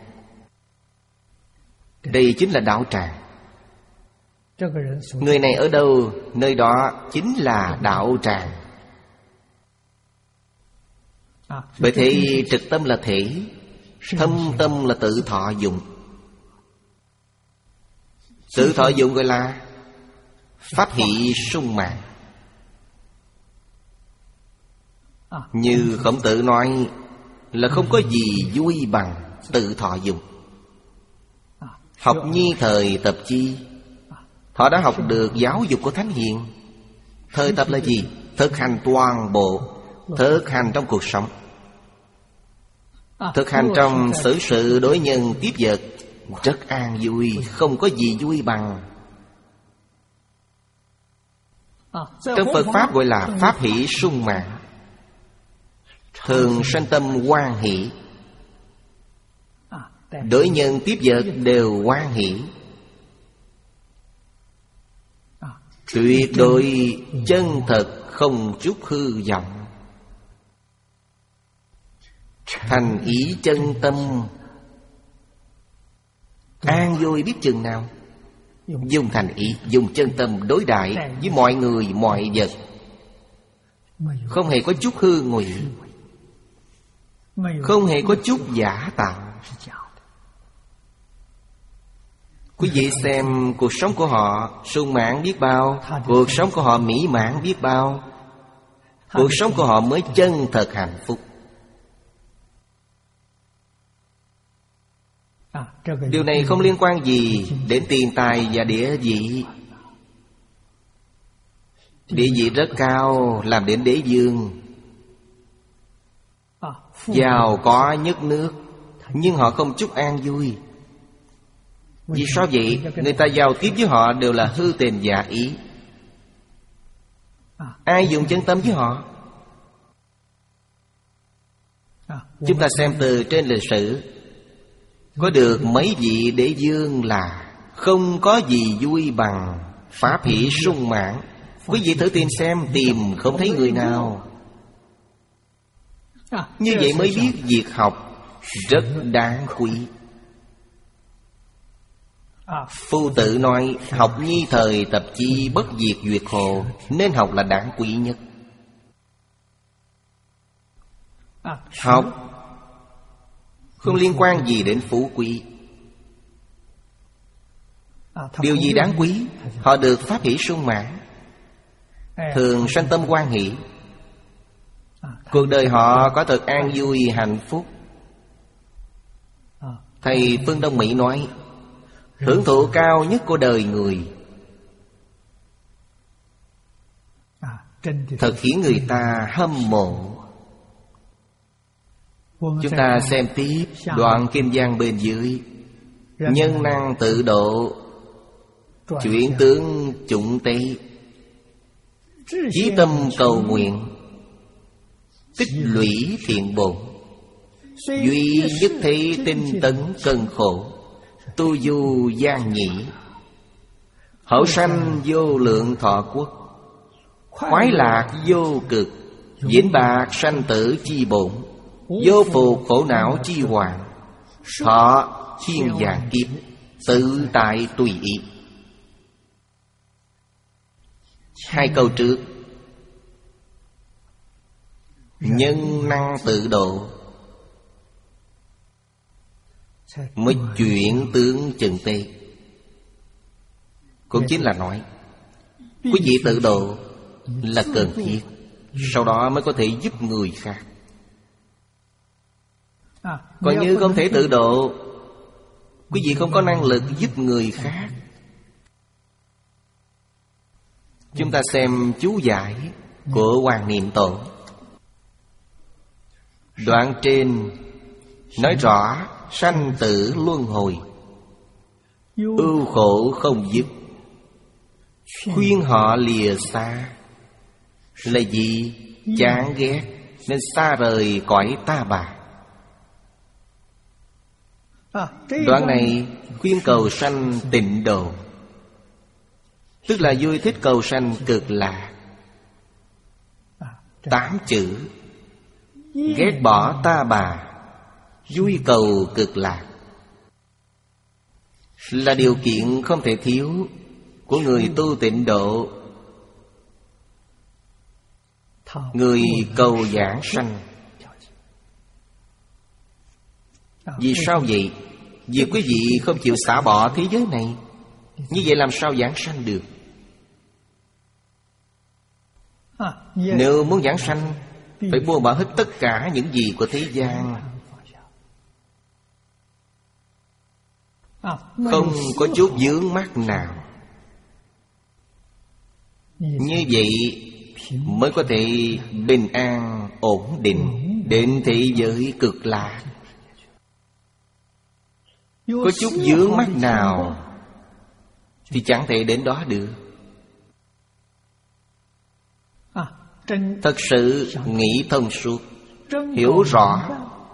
Đây chính là đạo tràng. Người này ở đâu, nơi đó chính là đạo tràng. Bởi thế trực tâm là thể, thâm tâm là tự thọ dụng. Tự thọ dụng gọi là pháp hỷ sung mãn. Như Khổng Tử nói là không có gì vui bằng tự thọ dụng. Học nhi thời tập chi. Họ đã học được giáo dục của Thánh Hiền. Thời tập là gì? Thực hành toàn bộ. Thực hành trong cuộc sống, thực hành trong xử sự đối nhân tiếp vật, rất an vui, không có gì vui bằng. Trong Phật Pháp gọi là pháp hỷ sung mãn, thường sanh tâm hoan hỷ. Đối nhân tiếp vật đều hoan hỷ. Tuyệt đối chân thật, không chút hư vọng. Thành ý chân tâm, an vui biết chừng nào. Dùng thành ý, dùng chân tâm đối đại với mọi người, mọi vật, không hề có chút hư ngụy, không hề có chút giả tạo. Quý vị xem cuộc sống của họ sung mãn biết bao, cuộc sống của họ mỹ mãn biết bao, cuộc sống của họ mới chân thật hạnh phúc. Điều này không liên quan gì đến tiền tài và địa vị. Địa vị rất cao, làm đến đế vương, giàu có nhất nước, nhưng họ không chút an vui. Vì sao vậy? Người ta giao tiếp với họ đều là hư tình giả ý. Ai dùng chân tâm với họ? Chúng ta xem từ trên lịch sử, có được mấy vị đế vương là không có gì vui bằng pháp hỷ sung mãn. Quý vị thử tìm xem, tìm không thấy người nào. Như vậy mới biết việc học rất đáng quý. Phu Tử nói học nhi thời tập chi, bất diệt duyệt hồ. Nên học là đáng quý nhất. Học không liên quan gì đến phú quý. Điều gì đáng quý? Họ được pháp hỷ sung mãn, thường sanh tâm hoan hỷ. Cuộc đời họ có thật an vui hạnh phúc. Thầy Phương Đông Mỹ nói hưởng thụ cao nhất của đời người, thật khiến người ta hâm mộ. Chúng ta xem tiếp đoạn kinh văn bên dưới. Nhân năng tự độ, chuyển tướng chủng tế, chí tâm cầu nguyện, tích lũy thiện bổn. Duy nhất thế tinh tấn cân khổ, tu du gian nhĩ, hậu sanh vô lượng thọ quốc, khoái lạc vô cực, vĩnh bạc sanh tử chi bổn, vô phục khổ não chi hoàng, thọ thiên vạn kiếp, tự tại tùy ý. Hai câu trước nhân năng tự độ, mới chuyển tướng chừng tê. Cũng chính là nói quý vị tự độ là cần thiết, sau đó mới có thể giúp người khác. Còn như không thể tự độ, quý vị không có năng lực giúp người khác. Chúng ta xem chú giải của Hoàng Niệm Tổ. Đoạn trên nói rõ sanh tử luân hồi, ưu khổ không dứt, khuyên họ lìa xa. Là gì? Chán ghét nên xa rời cõi ta bà. Đoạn này khuyên cầu sanh tịnh độ, tức là vui thích cầu sanh cực lạc. Tám chữ: ghét bỏ ta bà, vui cầu cực lạc, là điều kiện không thể thiếu của người tu tịnh độ, người cầu giảng sanh. Vì sao vậy? Vì quý vị không chịu xả bỏ thế giới này, như vậy làm sao giảng sanh được? Nếu muốn giảng sanh, phải buông bỏ hết tất cả những gì của thế gian, không có chút vướng mắc nào. Như vậy mới có thể bình an, ổn định đến thế giới cực lạc. Có chút vướng mắc nào thì chẳng thể đến đó được. Thật sự nghĩ thông suốt, hiểu rõ,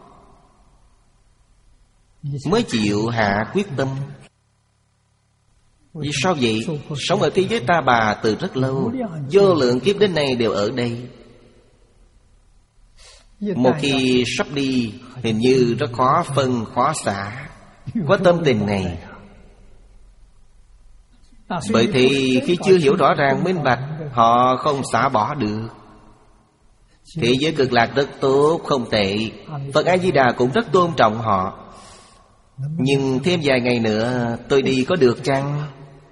mới chịu hạ quyết tâm. Vì sao vậy? Sống ở thế giới ta bà từ rất lâu, vô lượng kiếp đến nay đều ở đây. Một khi sắp đi, hình như rất khó phân khó xả. Có tâm tình này. Bởi thì khi chưa hiểu rõ ràng minh bạch, họ không xả bỏ được. Thế giới cực lạc rất tốt, không tệ. Phật A-di-đà cũng rất tôn trọng họ. Nhưng thêm vài ngày nữa tôi đi có được chăng?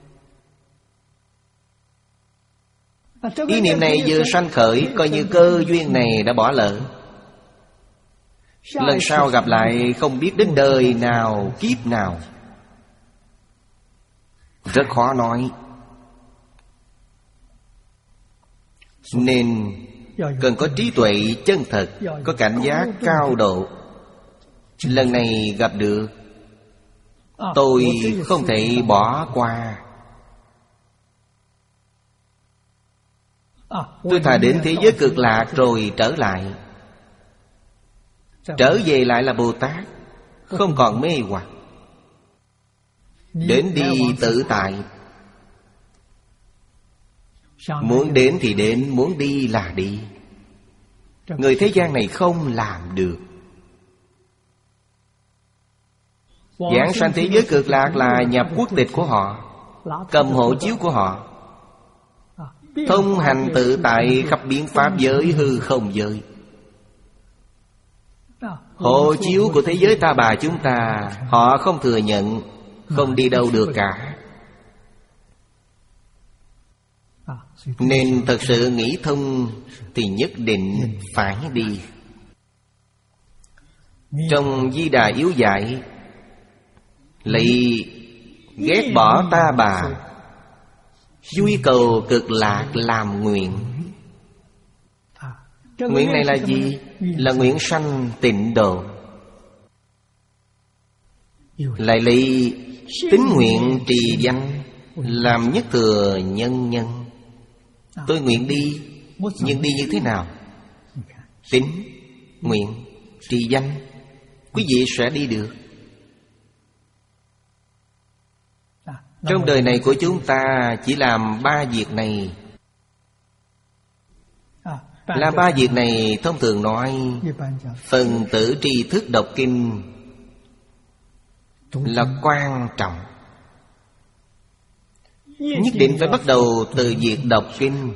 Ý niệm này vừa sanh khởi, coi như cơ duyên này đã bỏ lỡ. Lần sau gặp lại không biết đến đời nào, kiếp nào. Rất khó nói. Nên cần có trí tuệ chân thật, có cảnh giác cao độ. Lần này gặp được, tôi không thể bỏ qua. Tôi thà đến thế giới cực lạc rồi trở lại. Trở về lại là Bồ Tát, không còn mê hoặc. Đến đi tự tại. Muốn đến thì đến, muốn đi là đi. Người thế gian này không làm được. Giảng sanh thế giới cực lạc là nhập quốc tịch của họ, cầm hộ chiếu của họ, thông hành tự tại khắp biến pháp giới hư không giới. Hộ chiếu của thế giới ta bà chúng ta họ không thừa nhận, không đi đâu được cả. Nên thật sự nghĩ thông thì nhất định phải đi. Trong Di Đà yếu dạy lấy ghét bỏ ta bà, vui cầu cực lạc làm nguyện. Nguyện này là gì? Là nguyện sanh tịnh độ. Lại lấy tín nguyện trì danh làm nhất thừa nhân nhân. Tôi nguyện đi, nhưng đi như thế nào? Tín, nguyện, trì danh, quý vị sẽ đi được. Trong đời này của chúng ta chỉ làm ba việc này. Làm ba việc này thông thường nói phần tử tri thức đọc kinh là quan trọng. Nhất định phải bắt đầu từ việc đọc kinh.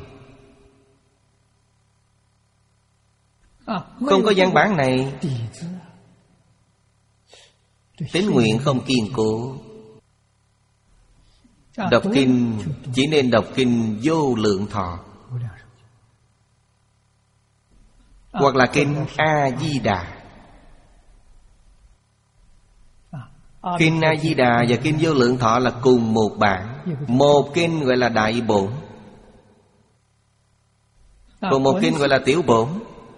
Không có văn bản này, tín nguyện không kiên cố. Đọc kinh chỉ nên đọc kinh Vô Lượng Thọ, hoặc là kinh A-di-đà. Kinh A-di-đà và kinh Vô Lượng Thọ là cùng một bản. Một kinh gọi là Đại Bổn, còn một kinh gọi là Tiểu Bổn.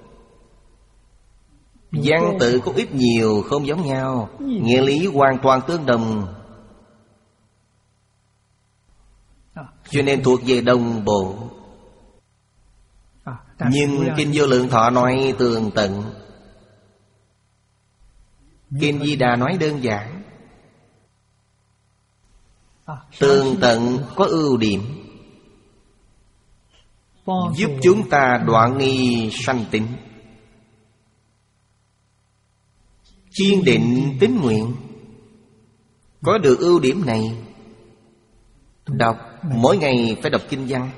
Văn tự có ít nhiều không giống nhau, nghĩa lý hoàn toàn tương đồng, cho nên thuộc về đồng bộ. Nhưng kinh Vô Lượng Thọ nói tường tận, kinh Di Đà nói đơn giản. Tường tận có ưu điểm, giúp chúng ta đoạn nghi sanh tính, kiên định tín nguyện. Có được ưu điểm này, đọc mỗi ngày phải đọc kinh văn.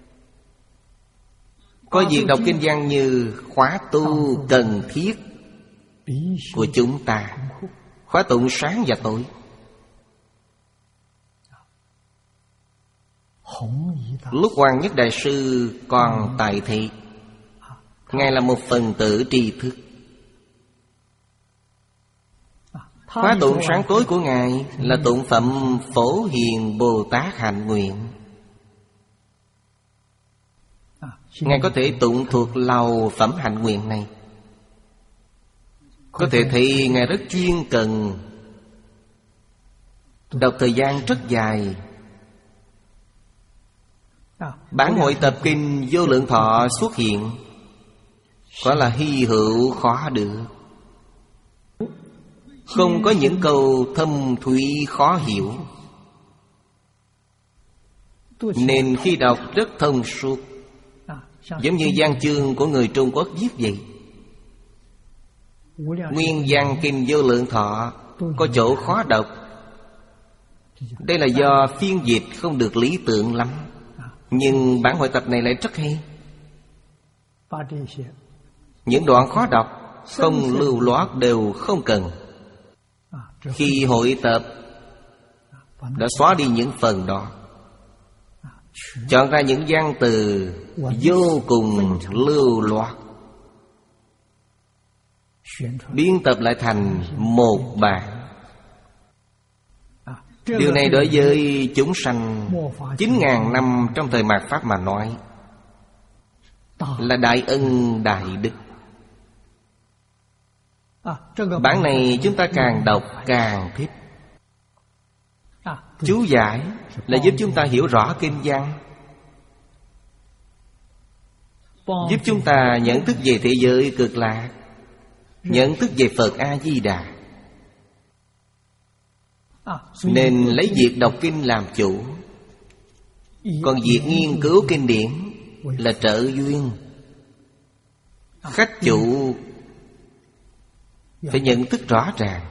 Có việc đọc kinh văn như khóa tu cần thiết của chúng ta, khóa tụng sáng và tối. Lúc Hoàng Nhất Đại Sư còn tại thị, Ngài là một phần tử tri thức. Khóa tụng sáng tối của Ngài là tụng phẩm Phổ Hiền Bồ Tát Hạnh Nguyện. Ngài có thể tụng thuộc lòng phẩm hạnh nguyện này. Có thể thấy Ngài rất chuyên cần, đọc thời gian rất dài. Bản hội tập kinh Vô Lượng Thọ xuất hiện, có là hy hữu khó được. Không có những câu thâm thúy khó hiểu, nên khi đọc rất thông suốt, giống như văn chương của người Trung Quốc viết vậy. Nguyên văn kinh Vô Lượng Thọ có chỗ khó đọc. Đây là do phiên dịch không được lý tưởng lắm. Nhưng bản hội tập này lại rất hay. Những đoạn khó đọc, không lưu loát đều không cần. Khi hội tập đã xóa đi những phần đó, chọn ra những văn từ vô cùng lưu loát, biên tập lại thành một bản. Điều này đối với chúng sanh chín ngàn năm trong thời mạt Pháp mà nói là đại ân đại đức. Bản này chúng ta càng đọc càng thích. Chú giải là giúp chúng ta hiểu rõ kinh văn, giúp chúng ta nhận thức về thế giới cực lạc, nhận thức về Phật A-di-đà. Nên lấy việc đọc kinh làm chủ, còn việc nghiên cứu kinh điển là trợ duyên. Khách chủ phải nhận thức rõ ràng.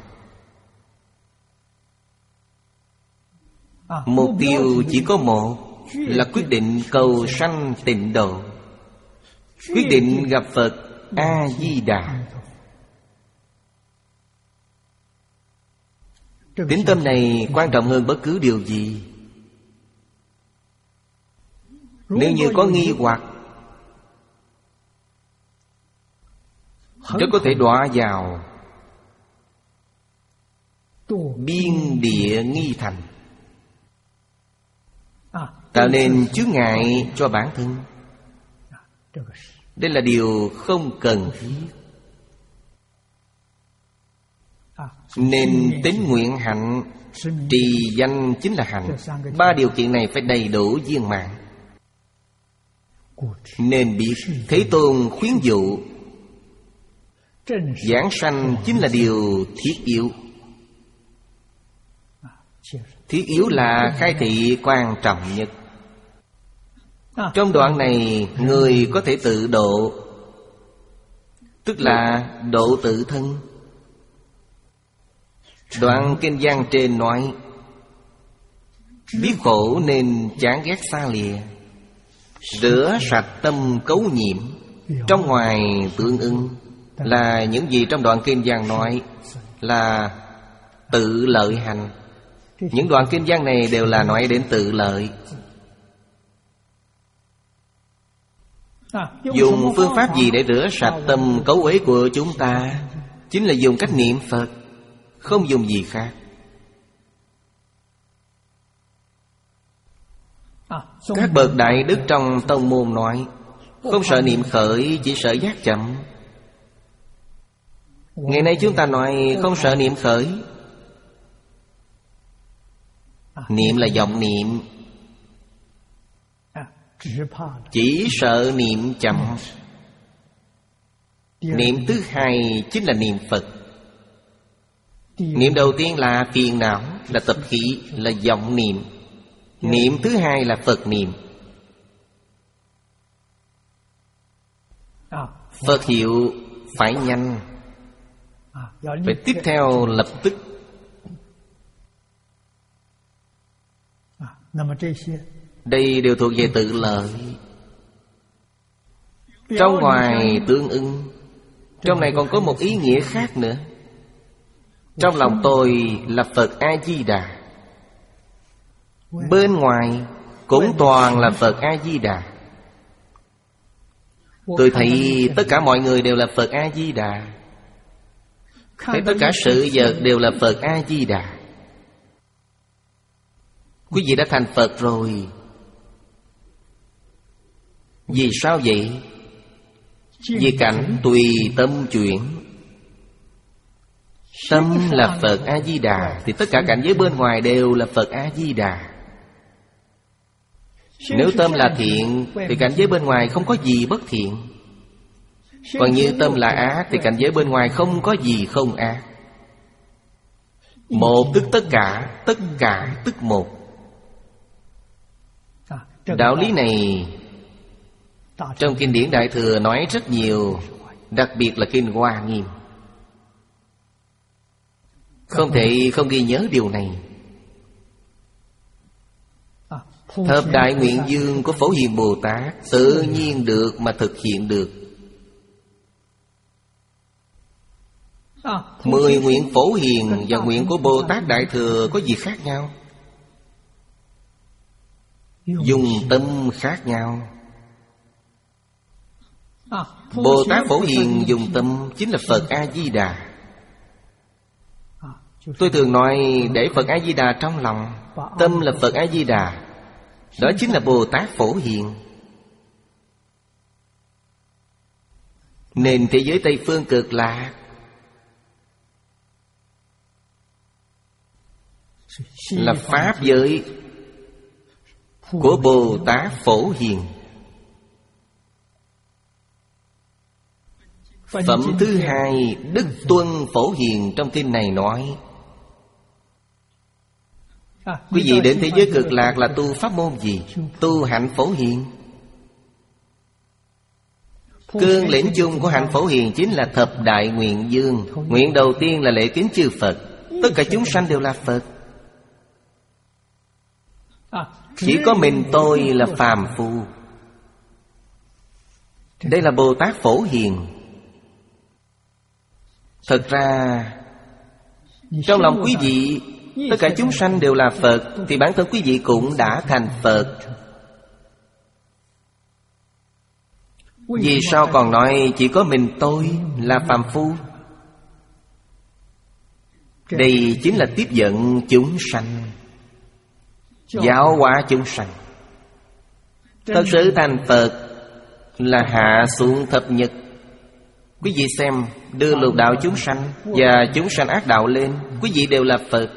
Mục tiêu chỉ có một, là quyết định cầu sanh tịnh độ, quyết định gặp Phật A-di-đà. Tín tâm này quan trọng hơn bất cứ điều gì. Nếu như có nghi hoặc, rất có thể đọa vào biên địa nghi thành, tạo nên chướng ngại cho bản thân. Đây là điều không cần thiết. Nên tín nguyện hạnh, trì danh chính là hạnh. Ba điều kiện này phải đầy đủ viên mãn. Nên biết Thế Tôn khuyến dụ Giảng sanh chính là điều thiết yếu. Thiết yếu là khai thị quan trọng nhất. Trong đoạn này, người có thể tự độ, tức là độ tự thân. Đoạn kinh văn trên nói: biết khổ nên chán ghét xa lìa, rửa sạch tâm cấu nhiễm. Trong ngoài tương ưng là những gì trong đoạn kinh văn nói là tự lợi hành. Những đoạn kinh văn này đều là nói đến tự lợi. Dùng phương pháp gì để rửa sạch tâm cấu uế của chúng ta? Chính là dùng cách niệm Phật, không dùng gì khác. Các bậc đại đức trong tông môn nói không sợ niệm khởi, chỉ sợ giác chậm. Ngày nay chúng ta nói không sợ niệm khởi. Niệm là vọng niệm, chỉ sợ niệm chậm. Niệm thứ hai chính là niệm Phật. Niệm đầu tiên là phiền não, là tập khí, là vọng niệm. Niệm thứ hai là Phật niệm. Phật hiệu phải nhanh, phải tiếp theo lập tức. Đây đều thuộc về tự lợi. Trong ngoài tương ưng. Trong này còn có một ý nghĩa khác nữa. Trong lòng tôi là Phật A-di-đà, bên ngoài cũng toàn là Phật A-di-đà. Tôi thấy tất cả mọi người đều là Phật A-di-đà, thấy tất cả sự vật đều là Phật A-di-đà. Quý vị đã thành Phật rồi. Vì sao vậy? Vì cảnh tùy tâm chuyển. Tâm là Phật A-di-đà thì tất cả cảnh giới bên ngoài đều là Phật A-di-đà. Nếu tâm là thiện thì cảnh giới bên ngoài không có gì bất thiện. Còn như tâm là ác thì cảnh giới bên ngoài không có gì không ác. Một tức tất cả, tất cả tức một. Đạo lý này trong kinh điển Đại Thừa nói rất nhiều, đặc biệt là kinh Hoa Nghiêm. Không thể không ghi nhớ điều này. Thập đại nguyện dương của Phổ Hiền Bồ Tát tự nhiên được mà thực hiện được. Mười nguyện Phổ Hiền và nguyện của Bồ Tát Đại Thừa có gì khác nhau? Dùng tâm khác nhau. Bồ Tát Phổ Hiền dùng tâm chính là Phật A-di-đà. Tôi thường nói để Phật A-di-đà trong lòng. Tâm là Phật A-di-đà, đó chính là Bồ Tát Phổ Hiền. Nền thế giới Tây Phương Cực Lạc là pháp giới của Bồ Tát Phổ Hiền. Phẩm thứ hai, Đức Tuân Phổ Hiền trong kinh này nói: quý vị đến thế giới Cực Lạc là tu pháp môn gì? Tu hạnh Phổ Hiền. Cương lĩnh chung của hạnh Phổ Hiền chính là thập đại nguyện dương. Nguyện đầu tiên là lễ kính chư Phật. Tất cả chúng sanh đều là Phật. Chỉ có mình tôi là phàm phu. Đây là Bồ Tát Phổ Hiền. Thật ra trong lòng quý vị tất cả chúng sanh đều là Phật, thì bản thân quý vị cũng đã thành Phật. Vì sao còn nói chỉ có mình tôi là phàm phu? Đây chính là tiếp dẫn chúng sanh, giáo hóa chúng sanh. Thật sự thành Phật là hạ xuống thập nhật. Quý vị xem, đưa lục đạo chúng sanh và chúng sanh ác đạo lên, quý vị đều là Phật.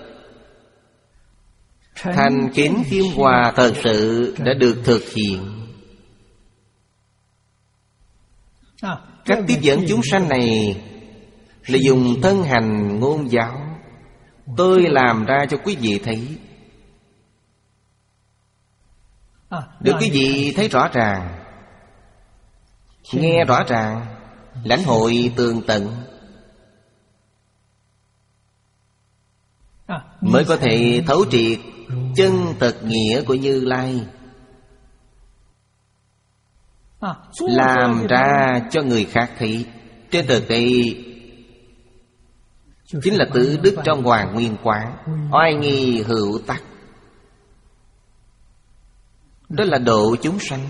Thành kính khiêm hòa thật sự đã được thực hiện. Cách tiếp dẫn chúng sanh này là dùng thân hành ngôn giáo. Tôi làm ra cho quý vị thấy, được quý vị thấy rõ ràng, nghe rõ ràng, lãnh hội tường tận, mới có thể thấu triệt chân thật nghĩa của Như Lai. Làm ra cho người khác thấy, trên thực tế chính là tự đức trong Hoàng Nguyên Quán, oai nghi hữu tắc. Đó là độ chúng sanh.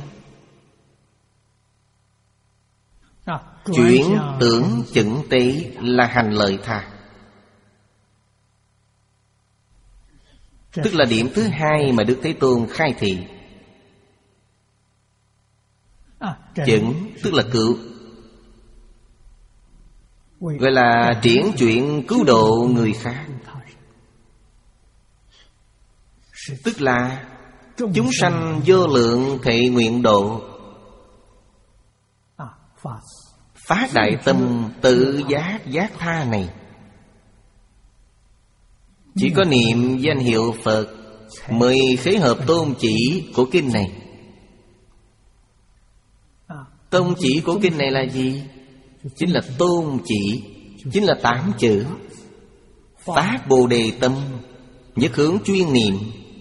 Chuyển tưởng chững tế là hành lợi tha. Tức là điểm thứ hai mà Đức Thế Tôn khai thị. Chững tức là cứu, gọi là triển chuyện cứu độ người khác. Tức là chúng sanh vô lượng thệ nguyện độ. Phát đại tâm tự giác giác tha này, chỉ có niệm danh hiệu Phật mới khế hợp tôn chỉ của kinh này. Tôn chỉ của kinh này là gì? Chính là tôn chỉ, chính là tám chữ: phát Bồ Đề tâm, nhất hướng chuyên niệm.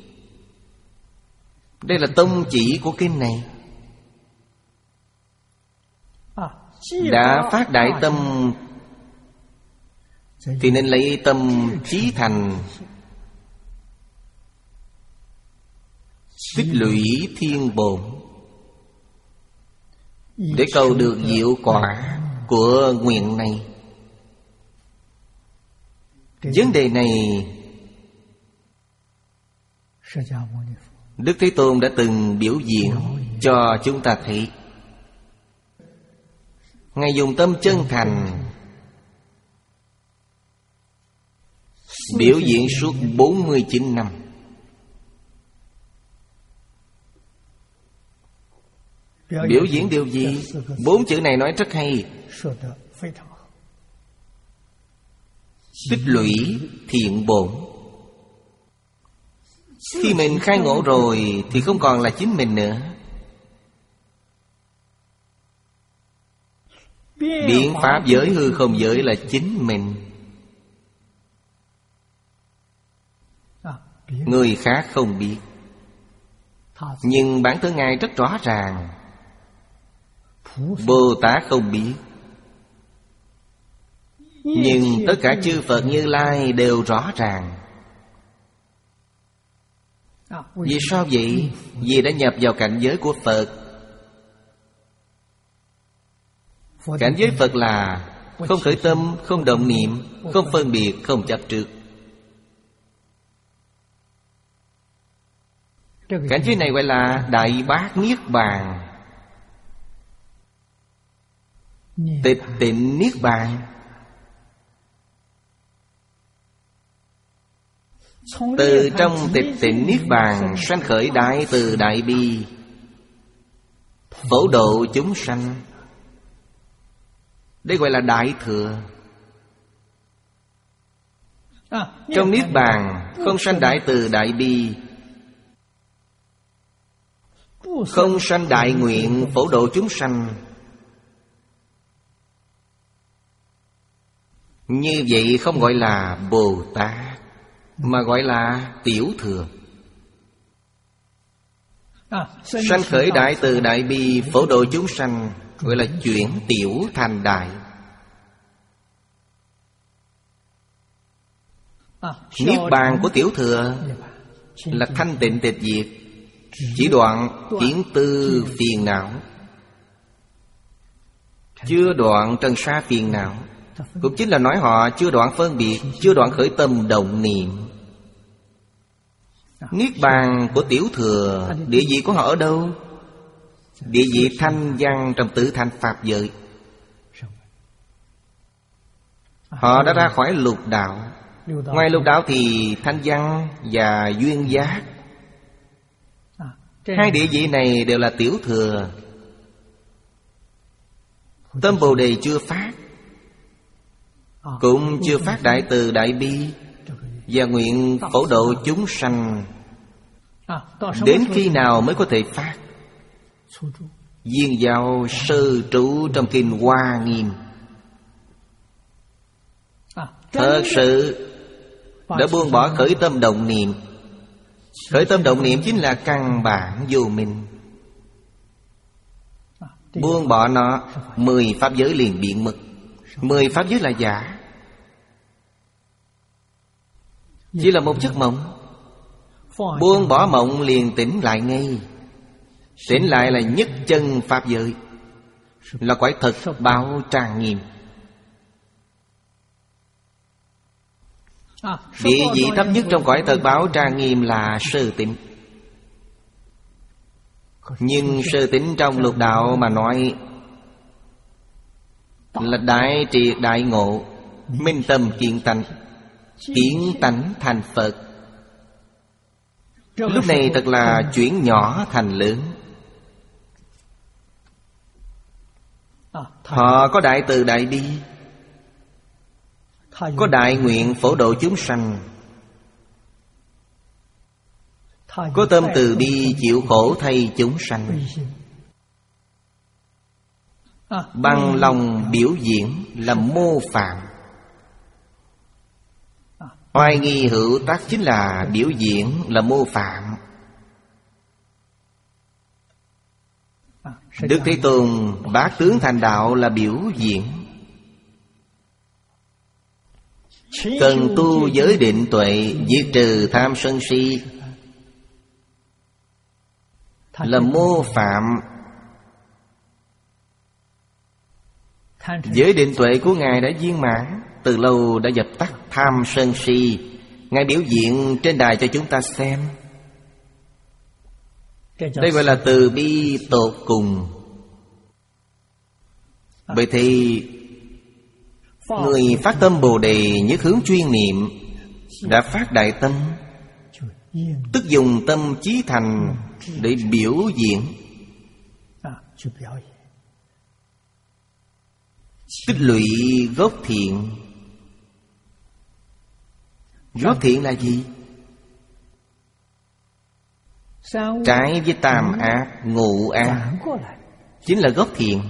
Đây là tôn chỉ của kinh này. Đã phát đại tâm thì nên lấy tâm chí thành, tích lũy thiên bổn, để cầu được diệu quả của nguyện này. Vấn đề này Đức Thế Tôn đã từng biểu diễn cho chúng ta thấy. Ngài dùng tâm chân thành biểu diễn suốt bốn mươi chín năm. Biểu diễn điều gì? Bốn chữ này nói rất hay: tích lũy thiện bổn. Khi mình khai ngộ rồi thì không còn là chính mình nữa. Biện pháp giới hư không giới là chính mình. Người khác không biết, nhưng bản thân Ngài rất rõ ràng. Bồ Tát không biết, nhưng tất cả chư Phật Như Lai đều rõ ràng. Vì sao vậy? Vì đã nhập vào cảnh giới của Phật. Cảnh giới Phật là không khởi tâm, không động niệm, không phân biệt, không chấp trước. Cảnh giới này gọi là Đại Bát Niết Bàn, tịch tịnh Niết Bàn. Từ trong tịch tịnh Niết Bàn sanh khởi đại từ đại bi, phổ độ chúng sanh. Đây gọi là Đại Thừa. Trong Niết Bàn không sanh đại từ đại bi, không sanh đại nguyện phổ độ chúng sanh. Như vậy không gọi là Bồ Tát, mà gọi là Tiểu Thừa. Sanh khởi đại từ đại bi phổ độ chúng sanh, gọi là chuyển tiểu thành đại. Niết bàn của Tiểu Thừa là thanh tịnh tịch diệt, chỉ đoạn kiến tư phiền não, chưa đoạn trần sa phiền não. Cũng chính là nói họ chưa đoạn phân biệt, chưa đoạn khởi tâm động niệm. Niết bàn của Tiểu Thừa, địa vị của họ ở đâu? Địa vị thanh văn trong tự thành Pháp giới. Họ đã ra khỏi lục đạo. Ngoài lục đạo thì thanh văn và duyên giác. Hai địa vị này đều là Tiểu Thừa. Tâm Bồ Đề chưa phát, cũng chưa phát đại từ đại bi và nguyện phổ độ chúng sanh. Đến khi nào mới có thể phát? Viên giáo sư trụ trong kinh Hoa Nghiêm thật sự đã buông bỏ khởi tâm động niệm. Khởi tâm động niệm chính là căn bản vô minh. Buông bỏ nó, mười pháp giới liền biến mất. Mười pháp giới là giả, chỉ là một giấc mộng. Buông bỏ mộng liền tỉnh lại ngay. Tỉnh lại là nhất chân pháp giới, là quái thực báo trang nghiêm. Địa vị thấp nhất trong cõi thật báo trang nghiêm là sơ tịnh. Nhưng sơ tịnh trong lục đạo mà nói là đại triệt đại ngộ, minh tâm kiến tánh, kiến tánh thành Phật. Lúc này thật là chuyển nhỏ thành lớn. Họ có đại từ đại bi, có đại nguyện phổ độ chúng sanh, có tâm từ bi chịu khổ thay chúng sanh, bằng lòng biểu diễn là mô phạm. Oai nghi hữu tác chính là biểu diễn, là mô phạm. Đức Thế Tôn bát tướng thành đạo là biểu diễn. Cần tu giới định tuệ, diệt trừ tham sân si là mô phạm. Giới định tuệ của Ngài đã viên mãn, từ lâu đã dập tắt tham sân si. Ngài biểu diễn trên đài cho chúng ta xem. Đây gọi là từ bi tột cùng. Vậy thì người phát tâm Bồ Đề nhất hướng chuyên niệm đã phát đại tâm, tức dùng tâm chí thành để biểu diễn, tích lũy gốc thiện. Gốc thiện là gì? Trái với tam ác, ngũ ác chính là gốc thiện.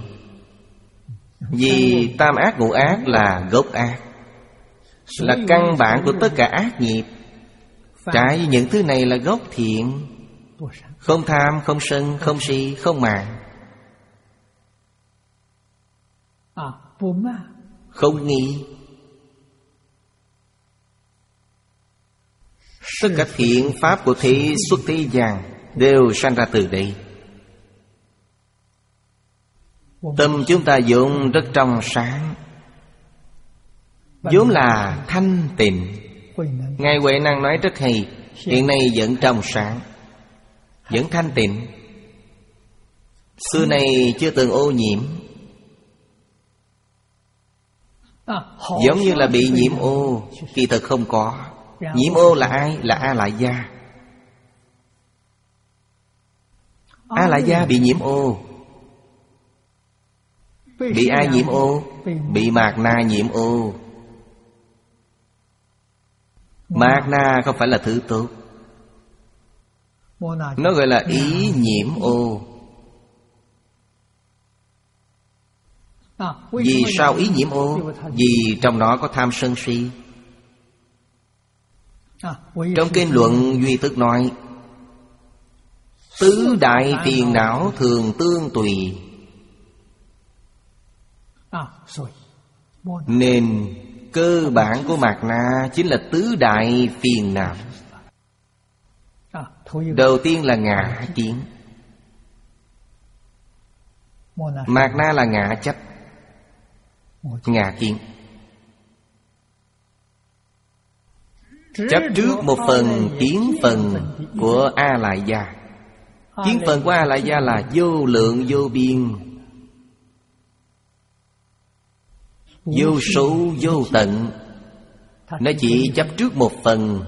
Vì tam ác ngũ ác là gốc ác, là căn bản của tất cả ác nghiệp. Trái với những thứ này là gốc thiện. Không tham, không sân, không si, không màng, không nghi. Tất cả thiện pháp của thế xuất thế gian đều sanh ra từ đây. Tâm chúng ta vốn rất trong sáng, vốn là thanh tịnh. Ngài Huệ Năng nói rất hay, hiện nay vẫn trong sáng, vẫn thanh tịnh. Xưa này chưa từng ô nhiễm. Giống như là bị nhiễm ô, kỳ thực không có. Nhiễm ô là ai? Là A Lại Gia. A Lại Gia bị nhiễm ô. Bị ai nhiễm ô? Bị Mạt Na nhiễm ô. Mạt Na không phải là thứ tốt, nó gọi là ý nhiễm ô. Vì sao ý nhiễm ô? Vì trong nó có tham sân si. Trong kinh luận Duy Thức nói, tứ đại phiền não thường tương tùy. Nên cơ bản của Mạt Na chính là tứ đại phiền não. Đầu tiên là ngã kiến. Mạt Na là ngã chấp, ngã kiến. Chấp trước một phần kiến phần của A Lại Gia. Kiến phần của A Lại Gia là vô lượng vô biên, vô số vô tận. Nó chỉ chấp trước một phần.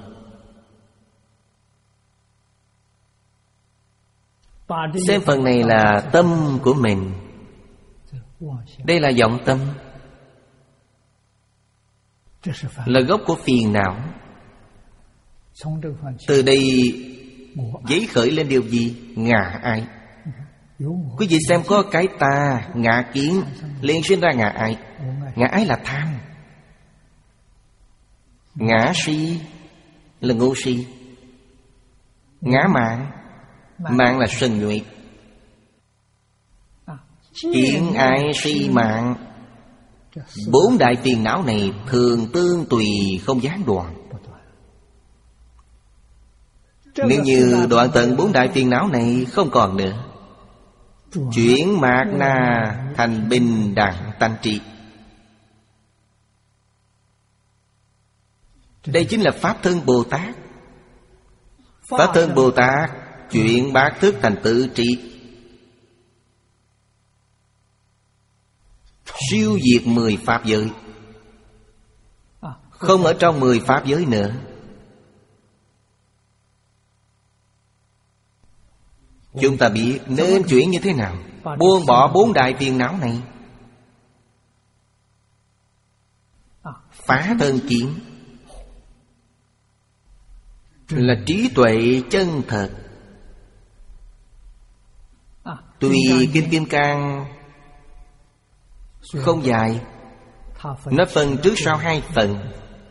Xem phần này là tâm của mình. Đây là vọng tâm. là gốc của phiền não. Từ đây giấy khởi lên điều gì? Ngã ái. Quý vị xem, có cái ta, ngã kiến, liền sinh ra ngã ái. Ngã ái là tham. Ngã si là ngu si. Ngã mạn, mạn là sân nhuệ. Kiến ái si mạn, bốn đại phiền não này thường tương tùy, không gián đoạn. Nếu như đoạn tận bốn đại phiền não này không còn nữa, chuyển mạt na thành bình đẳng tánh trị. Đây chính là Pháp Thân Bồ Tát. Pháp Thân Bồ Tát chuyển bát thức thành tự trị, siêu diệt mười pháp giới, không ở trong mười pháp giới nữa. Chúng ta biết nên chuyển như thế nào? Buông bỏ bốn đại phiền não này, phá thân kiến, là trí tuệ chân thật. Tuy Kinh Kim Cang không dài, nó phân trước sau hai phần.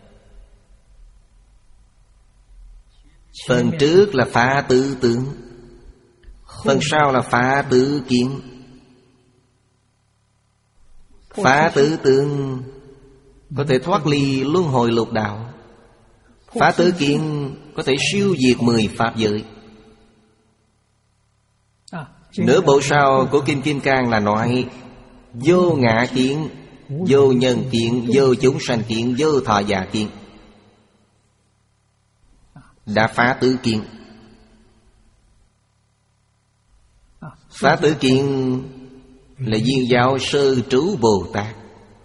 Phần trước là phá tứ tướng, phần sau là phá tứ kiến. Phá tứ tướng có thể thoát ly luân hồi lục đạo. Phá tứ kiến có thể siêu diệt mười pháp giới. Nửa bộ sau của Kinh Kim Cang là nói vô ngã kiến, vô nhân kiến, vô chúng sanh kiến, vô thọ giả kiến. Đã phá tứ kiến. Phá tứ kiến là viên giáo sơ trú Bồ Tát.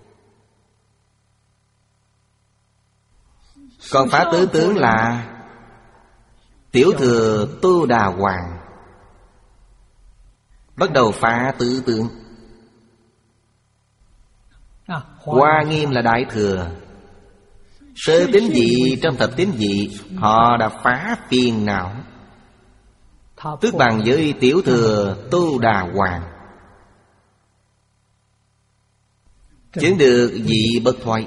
Còn phá tứ tướng là tiểu thừa Tu Đà Hoàng. Bắt đầu phá tứ tướng. Hoa Nghiêm là đại thừa. Sơ tín vị trong thập tín vị, họ đã phá phiền não, tức bằng với tiểu thừa Tu Đà Hoàng, chứng được vị bất thoái.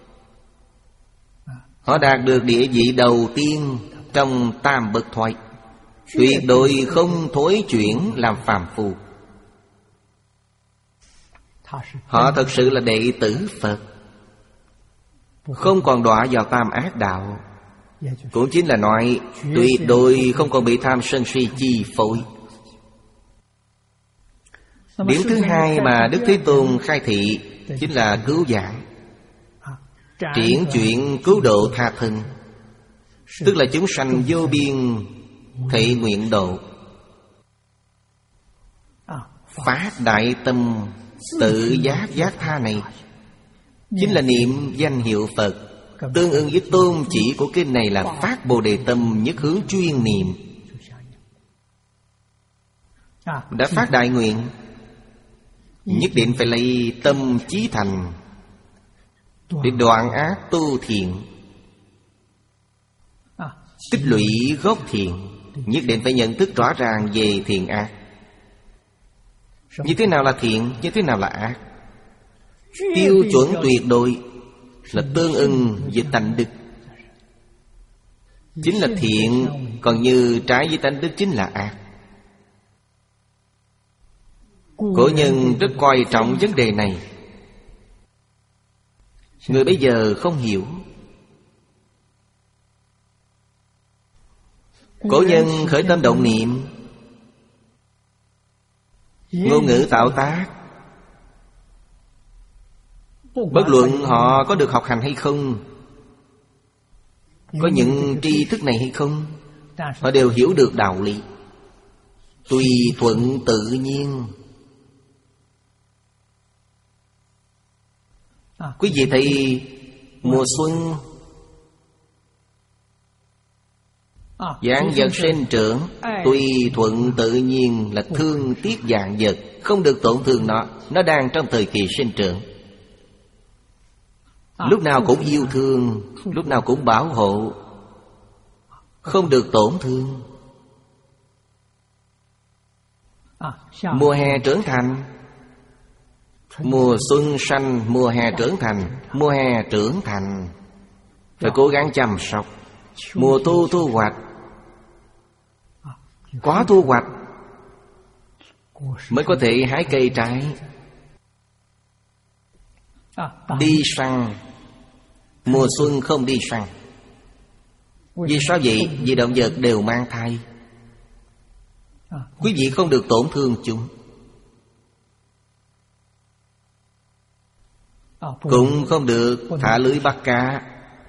Họ đạt được địa vị đầu tiên trong tam bất thoái, tuyệt đối không thối chuyển làm phàm phu. Họ thật sự là đệ tử Phật, không còn đọa vào tam ác đạo. Cũng chính là nói tuyệt đối không còn bị tham sân si chi phối. Điểm thứ hai mà Đức Thế Tôn khai thị chính là cứu giảng, triển chuyện cứu độ tha thân, tức là chúng sanh vô biên thị nguyện độ. Phát đại tâm tự giác giác tha này chính là niệm danh hiệu Phật. Tương ứng với tôn chỉ của kinh này là phát Bồ Đề tâm, nhất hướng chuyên niệm. Đã phát đại nguyện, nhất định phải lấy tâm chí thành để đoạn ác tu thiện, tích lũy gốc thiện. Nhất định phải nhận thức rõ ràng về thiện ác. Như thế nào là thiện, như thế nào là ác. Tiêu chuẩn tuyệt đối là tương ưng với tánh đức, chính là thiện. Còn như trái với tánh đức chính là ác. Cổ nhân rất coi trọng vấn đề này. Người bây giờ không hiểu. Cổ nhân khởi tâm động niệm, ngôn ngữ tạo tác, bất luận họ có được học hành hay không, có những tri thức này hay không, họ đều hiểu được đạo lý, tùy thuận tự nhiên. Quý vị thấy mùa xuân vạn vật sinh trưởng, tùy thuận tự nhiên là thương tiếc vạn vật, không được tổn thương nó. Nó đang trong thời kỳ sinh trưởng. lúc nào cũng yêu thương, lúc nào cũng bảo hộ, không được tổn thương. Mùa hè trưởng thành, mùa xuân sanh, mùa hè trưởng thành. Mùa hè trưởng thành phải cố gắng chăm sóc. Mùa thu thu hoạch, có thu hoạch mới có thể hái cây trái. Đi săn, mùa xuân không đi săn. Vì sao vậy? Vì động vật đều mang thai. Quý vị không được tổn thương chúng, cũng không được thả lưới bắt cá.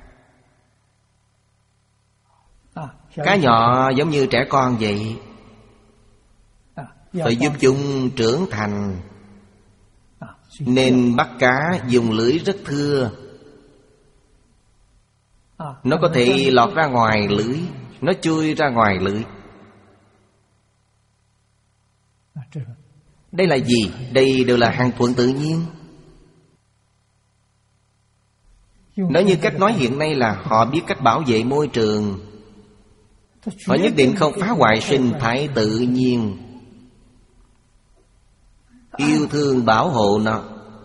Cá nhỏ giống như trẻ con vậy, phải giúp chúng trưởng thành. Nên bắt cá dùng lưới rất thưa, nó có thể lọt ra ngoài lưới, nó chui ra ngoài lưới. Đây là gì? Đây đều là hàng thuận tự nhiên. Nói như cách nói hiện nay là họ biết cách bảo vệ môi trường. Họ nhất định không phá hoại sinh thái tự nhiên, yêu thương bảo hộ nó.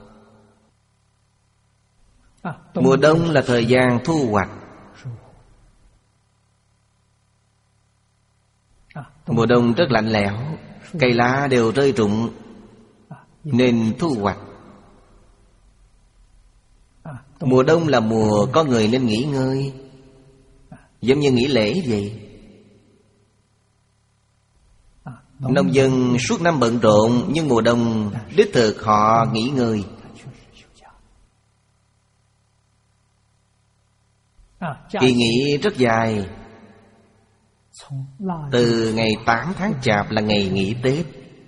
Mùa đông là thời gian thu hoạch. Mùa đông rất lạnh lẽo, cây lá đều rơi rụng, nên thu hoạch. Mùa đông là mùa có người nên nghỉ ngơi, giống như nghỉ lễ vậy. Nông dân suốt năm bận rộn, nhưng mùa đông đích thực họ nghỉ ngơi. Kỳ nghỉ rất dài. Từ ngày tám tháng Chạp là ngày nghỉ Tết.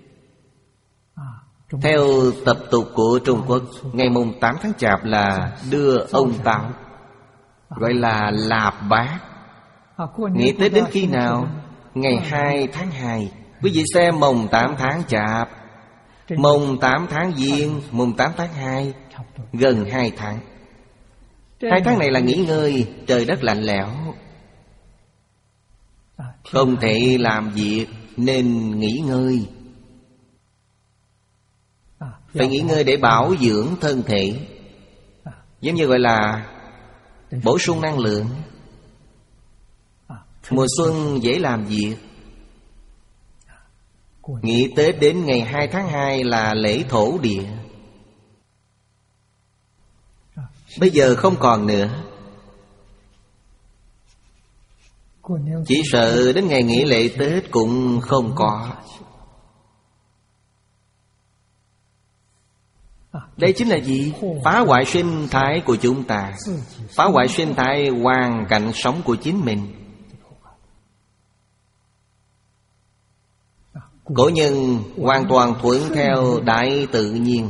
Theo tập tục của Trung Quốc, ngày mùng tám tháng Chạp là đưa ông Táo, gọi là Lạp Bát. Nghỉ Tết đến khi nào? Ngày hai tháng hai. Quý vị xem, mùng tám tháng Chạp, mùng tám tháng Giêng, mùng tám tháng hai, gần hai tháng. Hai tháng này là nghỉ ngơi, trời đất lạnh lẽo, không thể làm việc nên nghỉ ngơi. Phải nghỉ ngơi để bảo dưỡng thân thể, giống như gọi là bổ sung năng lượng. Mùa xuân dễ làm việc. Nghỉ Tết đến ngày hai tháng hai là lễ thổ địa. Bây giờ không còn nữa. Chỉ sợ đến ngày nghỉ lễ Tết cũng không có. Đây chính là gì? Phá hoại sinh thái của chúng ta, phá hoại sinh thái hoàn cảnh sống của chính mình. Cổ nhân hoàn toàn thuận theo đại tự nhiên,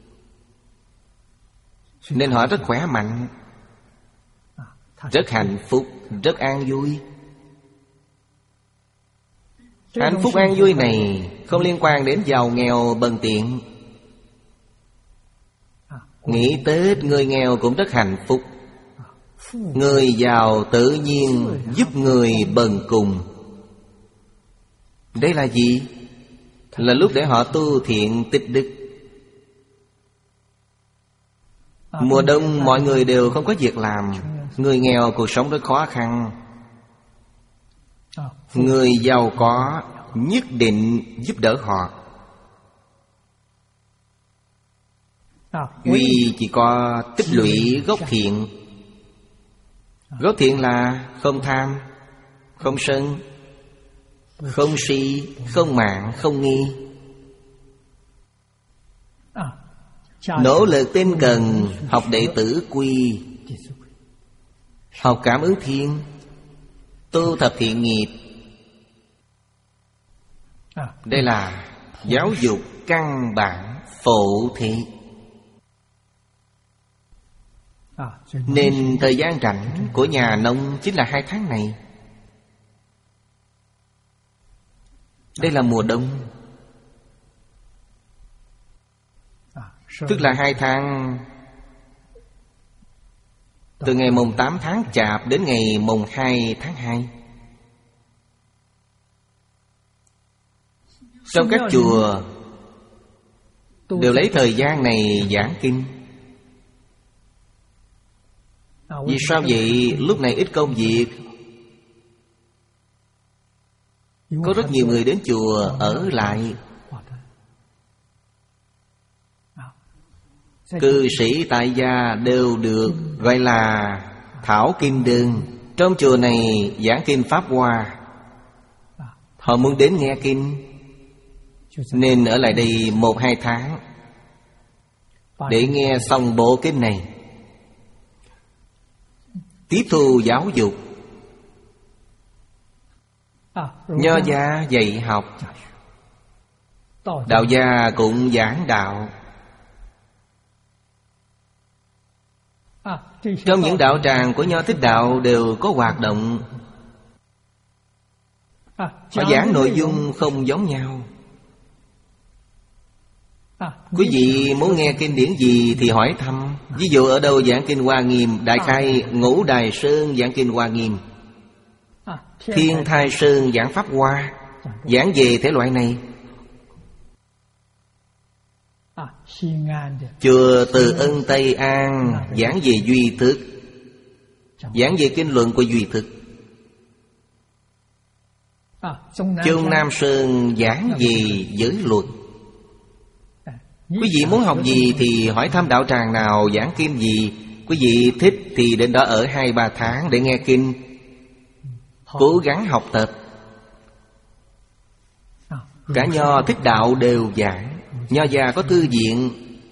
nên họ rất khỏe mạnh, rất hạnh phúc, rất an vui. Hạnh phúc an vui này không liên quan đến giàu nghèo bần tiện. Nghỉ Tết người nghèo cũng rất hạnh phúc. Người giàu tự nhiên giúp người bần cùng. Đây là gì? Là lúc để họ tu thiện tích đức. Mùa đông mọi người đều không có việc làm, người nghèo cuộc sống rất khó khăn. Người giàu có nhất định giúp đỡ họ. Quy chỉ có tích lũy gốc thiện. Gốc thiện là không tham, không sân, không si, không mạn, không nghi. Nỗ lực tinh cần học đệ tử quy, học cảm ứng thiên, tu thập thiện nghiệp. Đây là giáo dục căn bản phổ thị. Nên thời gian rảnh của nhà nông chính là hai tháng này. Đây là mùa đông, tức là hai tháng Từ ngày mùng tám tháng Chạp đến ngày mùng hai tháng hai. Trong các chùa đều lấy thời gian này giảng kinh. Vì sao vậy? Lúc này ít công việc, có rất nhiều người đến chùa ở lại. Cư sĩ tại gia đều được gọi là thảo kinh đơn. Trong chùa này giảng kinh Pháp Hoa, họ muốn đến nghe kinh nên ở lại đây một hai tháng để nghe xong bộ kinh này, tiếp thu giáo dục. Nho gia dạy học, đạo gia cũng giảng đạo. Trong những đạo tràng của Nho Thích Đạo đều có hoạt động. Họ giảng nội dung không giống nhau. Quý vị muốn nghe kinh điển gì thì hỏi thăm. Ví dụ ở đâu giảng kinh Hoa Nghiêm, đại khai Ngũ Đài Sơn giảng kinh Hoa Nghiêm, Thiên Thai Sơn giảng Pháp Hoa, giảng về thể loại này. Chùa Từ Ân Tây An giảng về duy thức, giảng về kinh luận của duy thức. Chung Nam Sơn giảng về giới luật. Quý vị muốn học gì thì hỏi thăm đạo tràng nào giảng kinh gì. Quý vị thích thì đến đó ở hai ba tháng để nghe kinh, cố gắng học tập. Cả Nho Thích Đạo đều giảng. Nho gia có thư viện,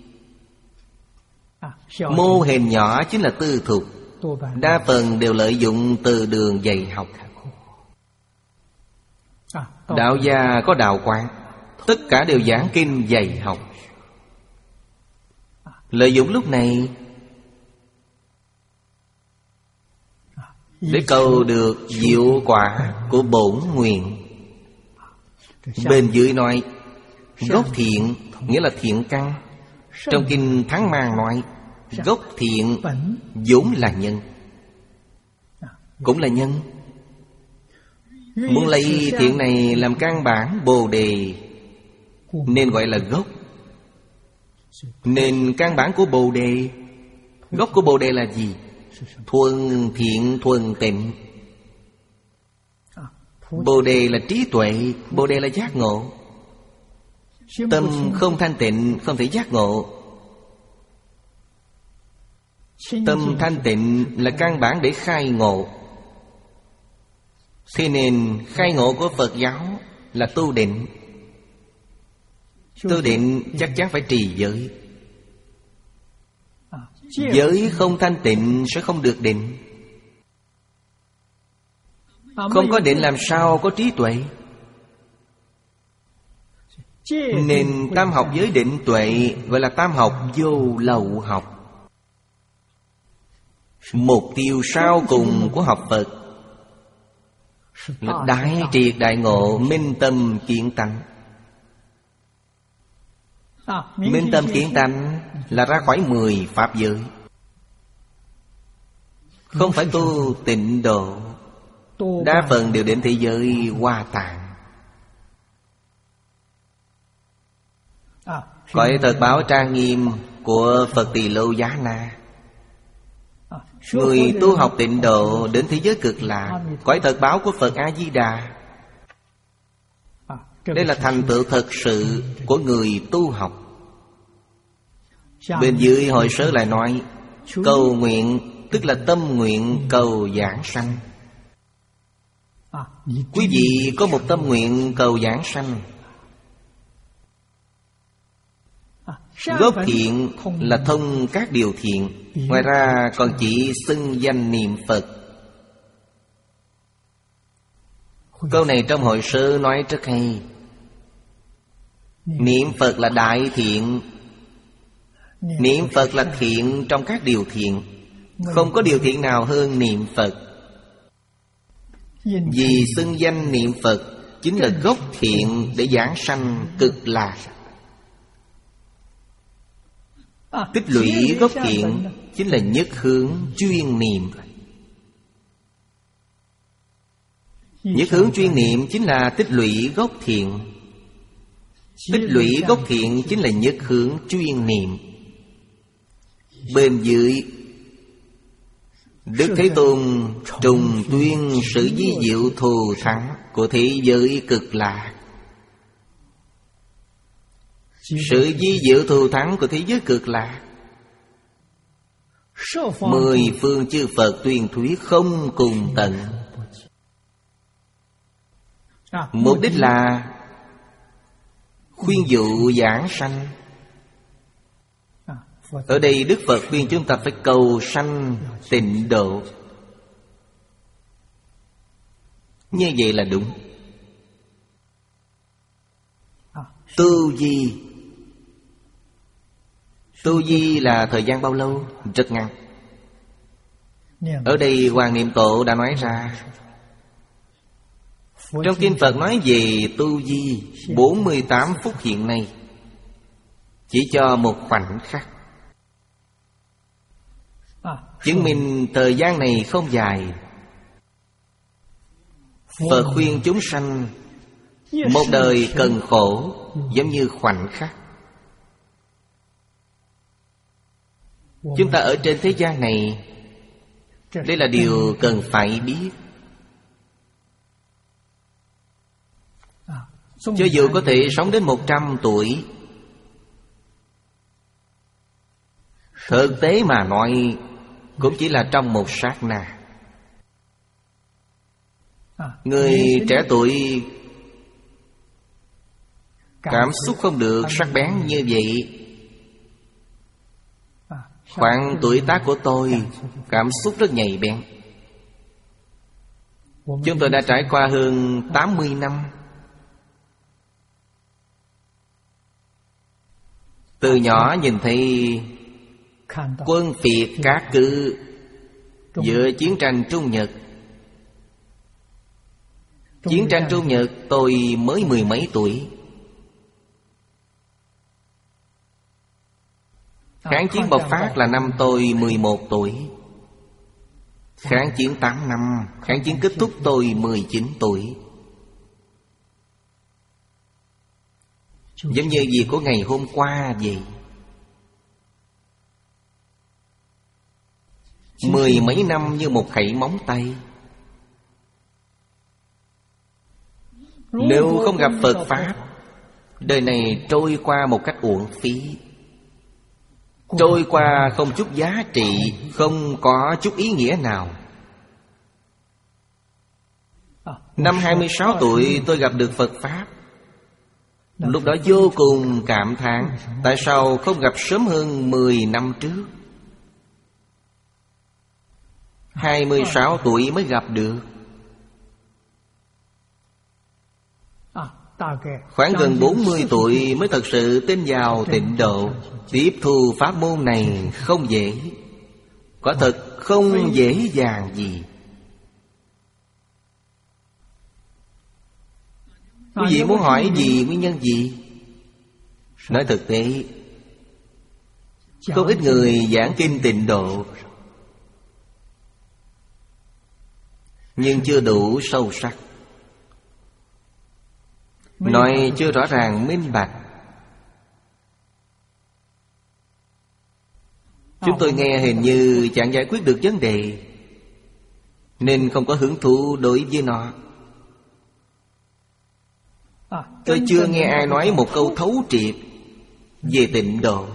mô hình nhỏ chính là tư thục. Đa phần đều lợi dụng từ đường dạy học. Đạo gia có đạo quán, tất cả đều giảng kinh dạy học. Lợi dụng lúc này để cầu được diệu quả của bổn nguyện. Bên dưới nói gốc thiện nghĩa là thiện căn. Trong kinh Thắng Mang nói gốc thiện vốn là nhân, cũng là nhân. Muốn lấy thiện này làm căn bản Bồ Đề nên gọi là gốc. Nên căn bản của Bồ Đề, gốc của Bồ Đề là gì? Thuần thiện thuần tịnh. Bồ Đề là trí tuệ, Bồ Đề là giác ngộ. Tâm không thanh tịnh không thể giác ngộ. Tâm thanh tịnh là căn bản để khai ngộ. Thế nên khai ngộ của Phật giáo là tu định. Tu định chắc chắn phải trì giới. Giới không thanh tịnh sẽ không được định. Không có định làm sao có trí tuệ. Nên tam học giới định tuệ gọi là tam học vô lậu học. Mục tiêu sau cùng của học Phật là đại triệt đại ngộ, minh tâm kiến tánh. Minh tâm kiến tánh là ra khỏi mười pháp giới. Không phải tu tịnh độ. Đa phần đều đến thế giới Hoa Tạng. Cõi thật báo trang nghiêm của Phật Tỳ Lô Giá Na. Người tu học tịnh độ đến thế giới Cực Lạc, cõi thật báo của Phật A-di-đà. Đây là thành tựu thật sự của người tu học. Bên dưới hội sớ lại nói cầu nguyện, tức là tâm nguyện cầu giảng sanh. Quý vị có một tâm nguyện cầu giảng sanh. Gốc thiện là thông các điều thiện. Ngoài ra còn chỉ xưng danh niệm Phật. Câu này trong hội sớ nói rất hay. Niệm Phật là đại thiện. Niệm Phật là thiện trong các điều thiện. Không có điều thiện nào hơn niệm Phật. Vì xưng danh niệm Phật chính là gốc thiện để giảng sanh Cực Lạc. Tích lũy gốc thiện chính là nhất hướng chuyên niệm. Nhất hướng chuyên niệm chính là tích lũy gốc thiện. Tích lũy gốc thiện chính là nhất hướng chuyên niệm. Bên dưới Đức Thế Tôn trùng tuyên sự vi diệu thù thắng của thế giới cực lạc. Sự vi diệu thù thắng của thế giới cực lạc, mười phương chư Phật tuyên thuyết không cùng tận. Mục đích là khuyên dụ giảng sanh. Ở đây Đức Phật khuyên chúng ta phải cầu sanh tịnh độ. Như vậy là đúng. Tu di Tu di là thời gian bao lâu? Rất ngắn. Ở đây Hoàng Niệm Tổ đã nói ra. Trong kinh Phật nói về tu di bốn mươi tám phút hiện nay, chỉ cho một khoảnh khắc, chứng minh thời gian này không dài. Phật khuyên chúng sanh một đời cần khổ giống như khoảnh khắc. Chúng ta ở trên thế gian này, đây là điều cần phải biết. Cho dù có thể sống đến một trăm tuổi, thực tế mà nói cũng chỉ là trong một sát na. Người trẻ tuổi cảm xúc không được sắc bén như vậy. Khoảng tuổi tác của tôi cảm xúc rất nhạy bén. Chúng tôi đã trải qua hơn tám mươi năm. Từ nhỏ nhìn thấy quân phiệt cát cử giữa chiến tranh Trung Nhật. Chiến tranh Trung Nhật tôi mới mười mấy tuổi. Kháng chiến bộc phát là năm tôi mười một tuổi. Kháng chiến tám năm. Kháng chiến kết thúc tôi mười chín tuổi. Giống như việc của ngày hôm qua vậy. Mười mấy năm như một khẩy móng tay. Nếu không gặp Phật Pháp, đời này trôi qua một cách uổng phí. Trôi qua không chút giá trị, không có chút ý nghĩa nào. Năm hai mươi sáu tuổi tôi gặp được Phật Pháp. Lúc đó vô cùng cảm thán, tại sao không gặp sớm hơn mười năm trước. Hai mươi sáu tuổi mới gặp được. Khoảng gần bốn mươi tuổi mới thật sự tin vào tịnh độ. Tiếp thu pháp môn này không dễ. Quả thật không dễ dàng gì. Quý vị muốn hỏi gì, nguyên nhân gì? Nói thực tế, có ít người giảng kinh tịnh độ, nhưng chưa đủ sâu sắc, nói chưa rõ ràng minh bạch. Chúng tôi nghe hình như chẳng giải quyết được vấn đề, nên không có hứng thú đối với nó. Tôi chưa nghe ai nói một câu thấu triệt về tịnh độ.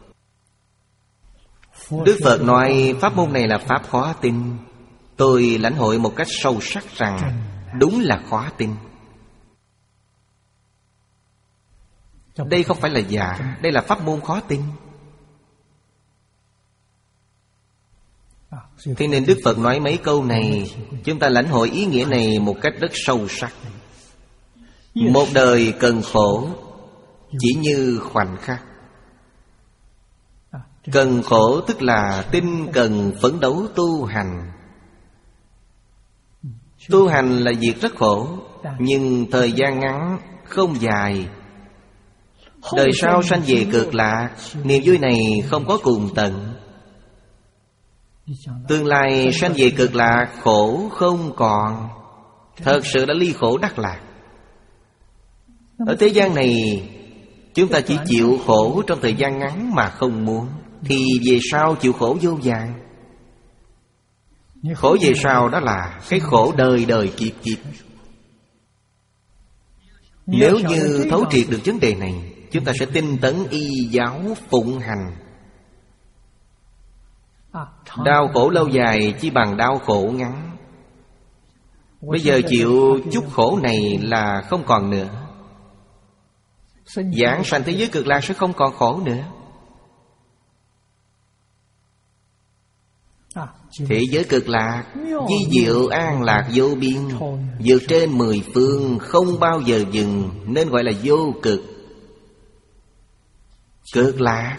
Đức Phật nói pháp môn này là pháp khó tin. Tôi lãnh hội một cách sâu sắc rằng đúng là khó tin. Đây không phải là giả, đây là pháp môn khó tin. Thế nên Đức Phật nói mấy câu này, chúng ta lãnh hội ý nghĩa này một cách rất sâu sắc. Một đời cần khổ chỉ như khoảnh khắc. Cần khổ tức là tinh cần phấn đấu tu hành. Tu hành là việc rất khổ, nhưng thời gian ngắn, không dài. Đời sau sanh về cực lạc, niềm vui này không có cùng tận. Tương lai sanh về cực lạc, khổ không còn, thật sự đã ly khổ đắc lạc. Ở thế gian này, chúng ta chỉ chịu khổ trong thời gian ngắn mà không muốn, thì về sau chịu khổ vô vàn. Khổ về sau đó là cái khổ đời đời kiếp kiếp. Nếu như thấu triệt được vấn đề này, chúng ta sẽ tinh tấn y giáo phụng hành. Đau khổ lâu dài chỉ bằng đau khổ ngắn. Bây giờ chịu chút khổ này là không còn nữa. Giảng sanh thế giới cực lạc sẽ không còn khổ nữa. Thế giới cực lạc vi diệu an lạc vô biên, vượt trên mười phương, không bao giờ dừng, nên gọi là vô cực. Cực lạc.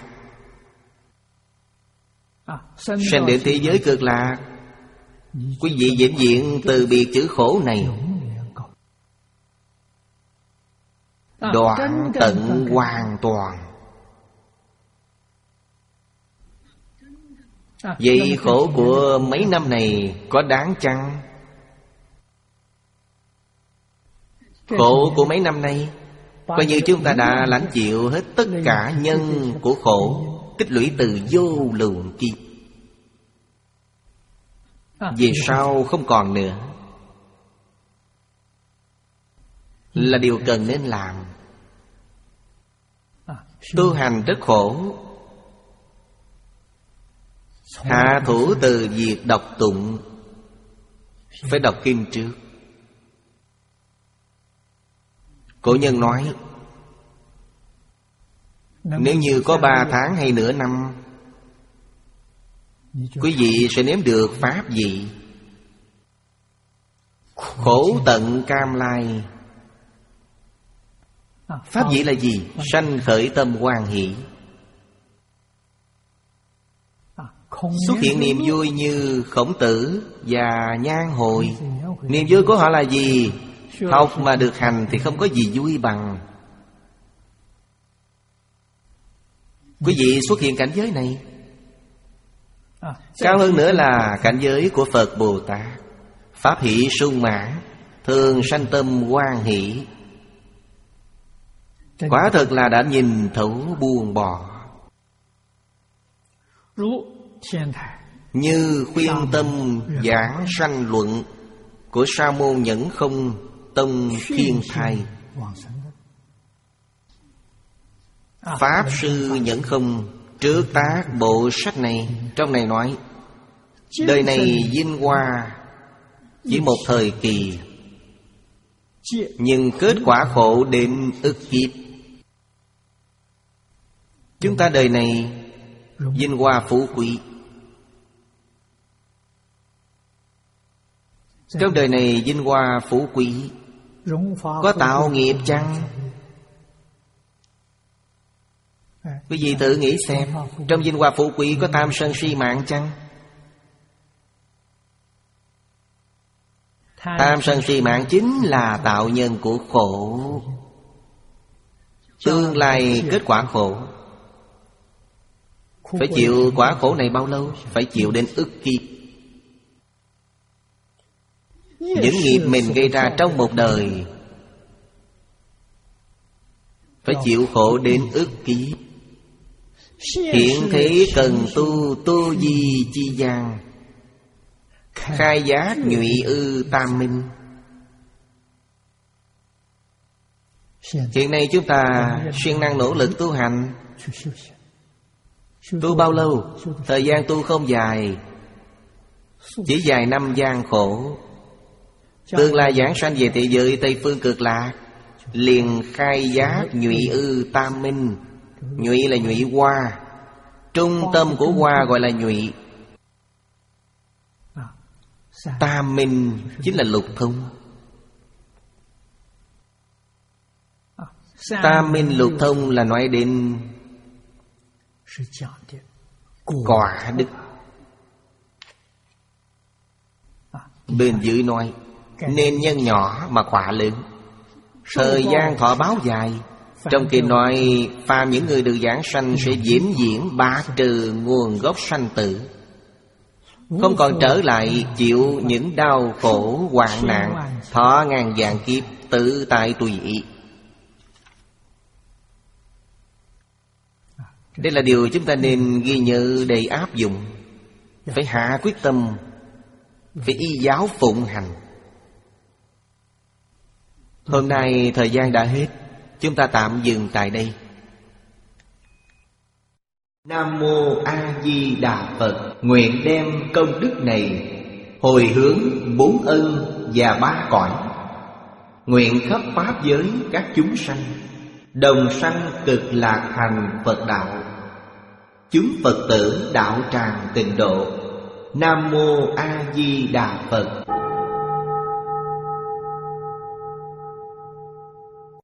Sanh đến thế giới cực lạc, quý vị vĩnh viễn từ biệt chữ khổ này, đoạn tận hoàn toàn. Vậy khổ của mấy năm này có đáng chăng? Khổ của mấy năm nay coi như chúng ta đã lãnh chịu hết tất cả nhân của khổ, tích lũy từ vô lượng kiếp. Về sau không còn nữa, là điều cần nên làm. Tu hành rất khổ, hạ thủ từ việc đọc tụng. Phải đọc kinh trước. Cổ nhân nói, nếu như có ba tháng hay nửa năm, quý vị sẽ nếm được pháp vị. Khổ tận cam lai. Pháp vị là gì? Sanh khởi tâm hoan hỷ. Xuất hiện niềm vui như Khổng Tử và Nhan Hồi. Niềm vui của họ là gì? Học mà được hành thì không có gì vui bằng. Quý vị xuất hiện cảnh giới này. Cao hơn nữa là cảnh giới của Phật Bồ Tát. Pháp hỷ sung mãn, thường sanh tâm hoan hỷ. Quả thật là đã nhìn thấu buông bỏ. Như khuyên tâm giảng sanh luận của Sa môn Nhẫn Không Tông Thiên Thai. Pháp sư Nhẫn Không trước tác bộ sách này. Trong này nói, đời này vinh hoa chỉ một thời kỳ, nhưng kết quả khổ đến ức kiếp. Chúng ta đời này vinh hoa phú quý, trong đời này vinh hoa phú quý, có tạo nghiệp chăng? Quý vị tự nghĩ xem, trong vinh hoa phú quý có tham sân si mạng chăng? Tham sân si mạng chính là tạo nhân của khổ, tương lai kết quả khổ. Phải chịu quả khổ này bao lâu? Phải chịu đến ức kiếp. Những nghiệp mình gây ra trong một đời phải chịu khổ đến ức kiếp. Hiện thế cần tu tu di chi gian, khai giác nhụy ư tam minh. Hiện nay chúng ta siêng năng nỗ lực tu hành. Tu bao lâu? Thời gian tu không dài, chỉ vài năm gian khổ. Tương lai giảng sanh về thế giới Tây Phương Cực Lạc, liền khai giác nhụy ư tam minh. Nhụy là nhụy hoa, trung tâm của hoa gọi là nhụy. Tam minh chính là lục thông. Tam minh lục thông là nói đến quả đức. Bên dưới nói nên nhân nhỏ mà quả lớn, thời gian thọ báo dài, Trong kinh nói phàm những người được giảng sanh sẽ vĩnh viễn bạc trừ nguồn gốc sanh tử, không còn trở lại chịu những đau khổ hoạn nạn, thọ ngàn vạn kiếp tự tại tùy ý. Đây là điều chúng ta nên ghi nhớ để áp dụng. Phải hạ quyết tâm, phải y giáo phụng hành. Hôm nay thời gian đã hết, chúng ta tạm dừng tại đây. Nam Mô A Di Đà Phật. Nguyện đem công đức này hồi hướng bốn ân và ba cõi, nguyện khắp pháp giới các chúng sanh đồng sanh cực lạc thành Phật đạo, chúng Phật tử đạo tràng tịnh độ. Nam Mô A Di Đà Phật.